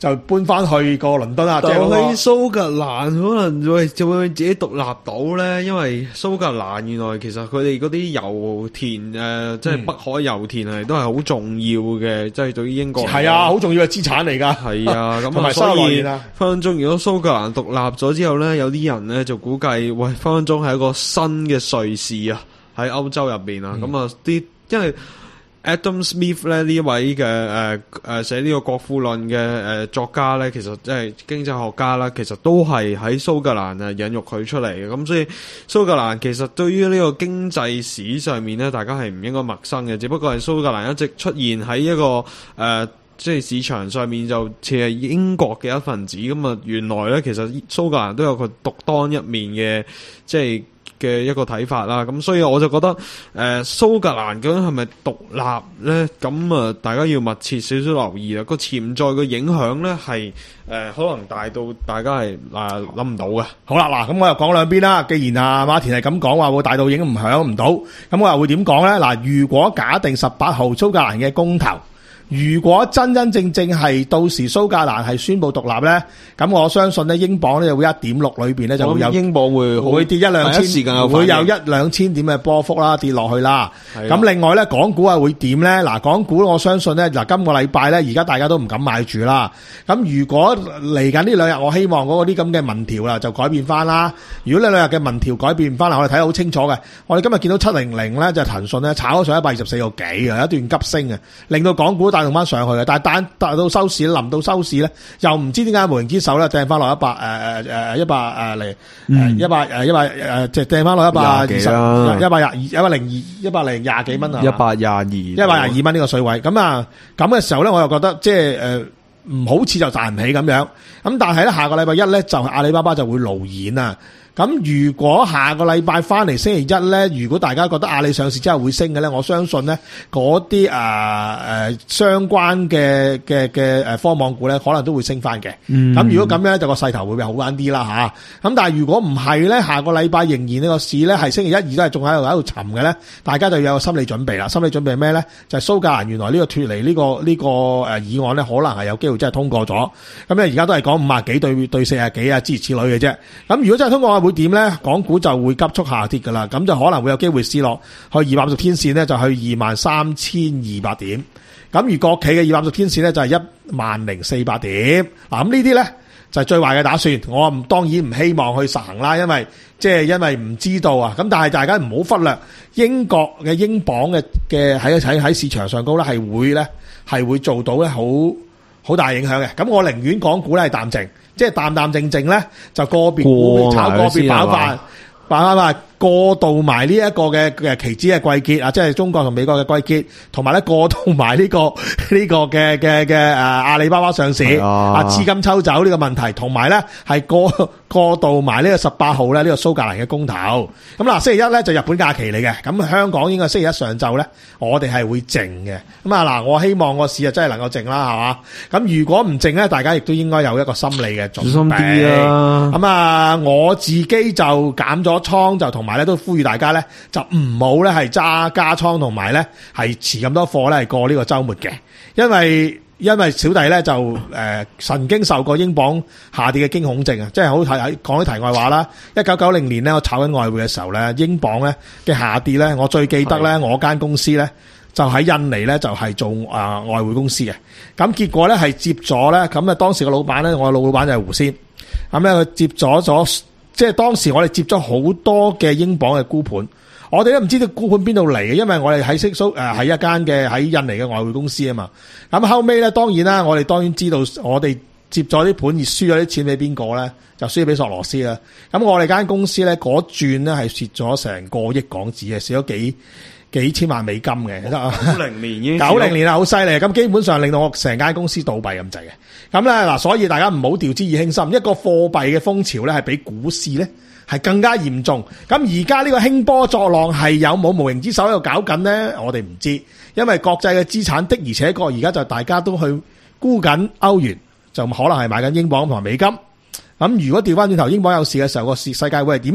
就搬翻去個倫敦啊，即係但嗰個係蘇格蘭可能會就會自己獨立到咧，因為蘇格蘭原來其實佢哋嗰啲油田誒、呃，即係北海油田係都係好重要嘅，即係對於英國係啊，好重要嘅資產嚟㗎。 係啊，咁同埋啊，所以收來源啊分分鐘如果蘇格蘭獨立咗之後咧，有啲人咧就估計，喂，分分鐘係一個新嘅瑞士啊，喺歐洲入邊啊，咁啊啲因為。Adam Smith 咧呢一位嘅誒誒寫呢個國富論嘅誒作家咧，其實即係經濟學家啦，其實都係喺蘇格蘭啊引育佢出嚟嘅。咁所以蘇格蘭其實對於呢個經濟史上面咧，大家係唔應該陌生嘅。只不過係蘇格蘭一直出現喺一個誒、呃、即係市場上面就似係英國嘅一份子。咁啊，原來咧其實蘇格蘭都有個獨當一面嘅即係。嘅一個睇法啦，咁所以我就覺得誒、呃、蘇格蘭究竟係咪獨立咧？咁啊，大家要密切少少留意啦。個潛在嘅影響咧係誒可能大到大家係誒諗唔到嘅。 好啦，嗱，咁我又講兩邊啦。既然啊馬田係咁講話會大到影唔響唔到，咁我又會點講咧？嗱，如果假定十八號蘇格蘭嘅公投，如果真真正正係到時蘇格蘭係宣布獨立咧，咁我相信咧英鎊咧就會一點六裏邊咧就會有英鎊會會跌一兩千， 時間有會有一兩千點嘅波幅啦，跌落去啦。咁另外咧，港股啊會點咧？嗱，港股我相信咧，嗱今個禮拜咧，而家大家都唔敢買住啦。咁如果嚟緊呢兩日，我希望嗰啲咁嘅民調啦就改變翻啦。如果呢兩日嘅民調改變翻啦，我哋睇得好清楚嘅。我哋今日見到七零零咧就騰訊咧炒咗上一百二十四個幾啊，有一段急升啊，令到港股帶動翻上去嘅，但係但達到收市，臨到收市咧，又唔知點解無形之手咧掟翻落一百誒誒誒一百誒嚟誒一百誒一百誒即係掟翻落一百二十一百廿二一百零二一百零廿幾蚊啊， 一百廿二一百廿二蚊呢個水位，咁啊咁嘅時候咧，我又覺得即係誒唔好似就賺唔起咁樣，咁但係咧下個禮拜一咧就阿里巴巴就會路演啊。咁如果下個禮拜翻嚟星期一咧，如果大家覺得阿里上市之後會升嘅咧，我相信咧嗰啲誒誒相關嘅嘅嘅誒科網股咧，可能都會升翻嘅。咁、嗯、如果咁樣就個勢頭會好翻啲啦吓。咁但係如果唔係咧，下個禮拜仍然呢個市咧係星期一二都係仲喺度喺度沉嘅咧，大家就要有個心理準備啦。心理準備係咩咧？就係、是、蘇格蘭原來呢個脫離呢個呢個誒議案咧，可能係有機會真係通過咗。咁咧而家都係講五啊幾對對四啊幾啊諸如此類嘅啫。咁如果真係通過，會點咧？港股就會急速下跌噶啦，咁就可能會有機會試落去二百五十天線咧，就去二萬三千二百點。咁而國企嘅二百五十天線咧就係一萬零四百點。嗱，咁呢啲咧就係最壞嘅打算。我唔當然唔希望去實行啦，因為即係因為唔知道啊。咁但係大家唔好忽略英國嘅英鎊嘅嘅喺喺喺市場上高咧係會咧係會做到咧好好大影響嘅。咁我寧願港股咧係淡靜。即係淡淡靜靜咧，就個別股炒個別板塊，板塊嘛過渡埋呢一個嘅嘅期指嘅季結啊，即係中國同美國嘅季結，同埋咧過渡埋呢個呢個嘅嘅嘅誒阿里巴巴上市啊資金抽走呢個問題，同埋咧係過過渡埋呢個十八號咧呢個蘇格蘭嘅公投。咁嗱，星期一咧就日本假期嚟嘅，咁香港應該星期一上晝咧，我哋係會靜嘅。咁啊嗱，我希望個市啊真係能夠靜啦，係嘛？咁如果唔靜咧，大家亦都應該有一個心理嘅準備。小心啲啊！咁啊，我自己就減咗倉，就同埋咧都呼籲大家咧就唔好咧係揸加倉，同埋咧係持咁多貨咧係過呢個週末嘅，因為因為小弟咧就誒、呃、曾經受過英鎊下跌嘅驚恐症啊，即係好睇講啲題外話啦。一九九零年咧，我炒緊外匯嘅時候咧，英鎊咧嘅下跌咧，我最記得咧，我間公司咧就喺印尼咧就係做啊、呃、外匯公司嘅，咁結果咧係接咗咧，咁啊當時個老闆咧，我嘅老老闆就係胡先，咁咧佢接咗咗。即係當時我哋接咗好多嘅英鎊嘅沽盤，我哋都唔知道沽盤邊度嚟嘅，因為我哋喺蘇誒喺一間嘅喺印尼嘅外匯公司啊嘛。咁後尾咧，當然啦，我哋當然知道我哋接咗啲盤而輸咗啲錢俾邊個咧，就輸俾索羅斯啦。咁我哋間公司咧嗰轉咧係蝕咗成個億港紙嘅，蝕咗幾幾千萬美金嘅。 九零年已經九零年啊，好犀利！咁基本上令到我成間公司倒閉咁滯嘅。咁咧嗱，所以大家唔好掉之以輕心。一個貨幣嘅風潮咧，係比股市咧係更加嚴重。咁而家呢個興波作浪係有冇無形之手喺度搞緊咧？我哋唔知，因為國際嘅資產的而且確而家就大家都去沽緊歐元，就可能係買緊英鎊同埋美金。咁如果調翻轉頭英鎊有事嘅時候，個世世界會係點咧？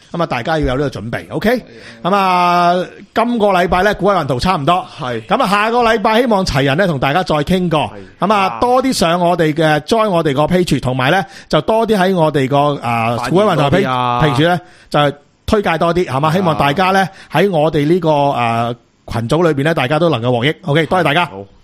咁啊，大家要有呢個準備 ，OK？ 咁啊，今個禮拜咧，股海運圖差唔多， 係咁啊，下個禮拜希望齊人咧同大家再傾過，咁啊，多啲上我哋嘅 join 我哋個 page， 同埋咧就多啲喺我哋個誒股海運圖 page 咧就推介多啲，係嘛？希望大家咧喺我哋呢個誒群組裏邊咧，大家都能夠獲益。OK， 多謝大家。 好。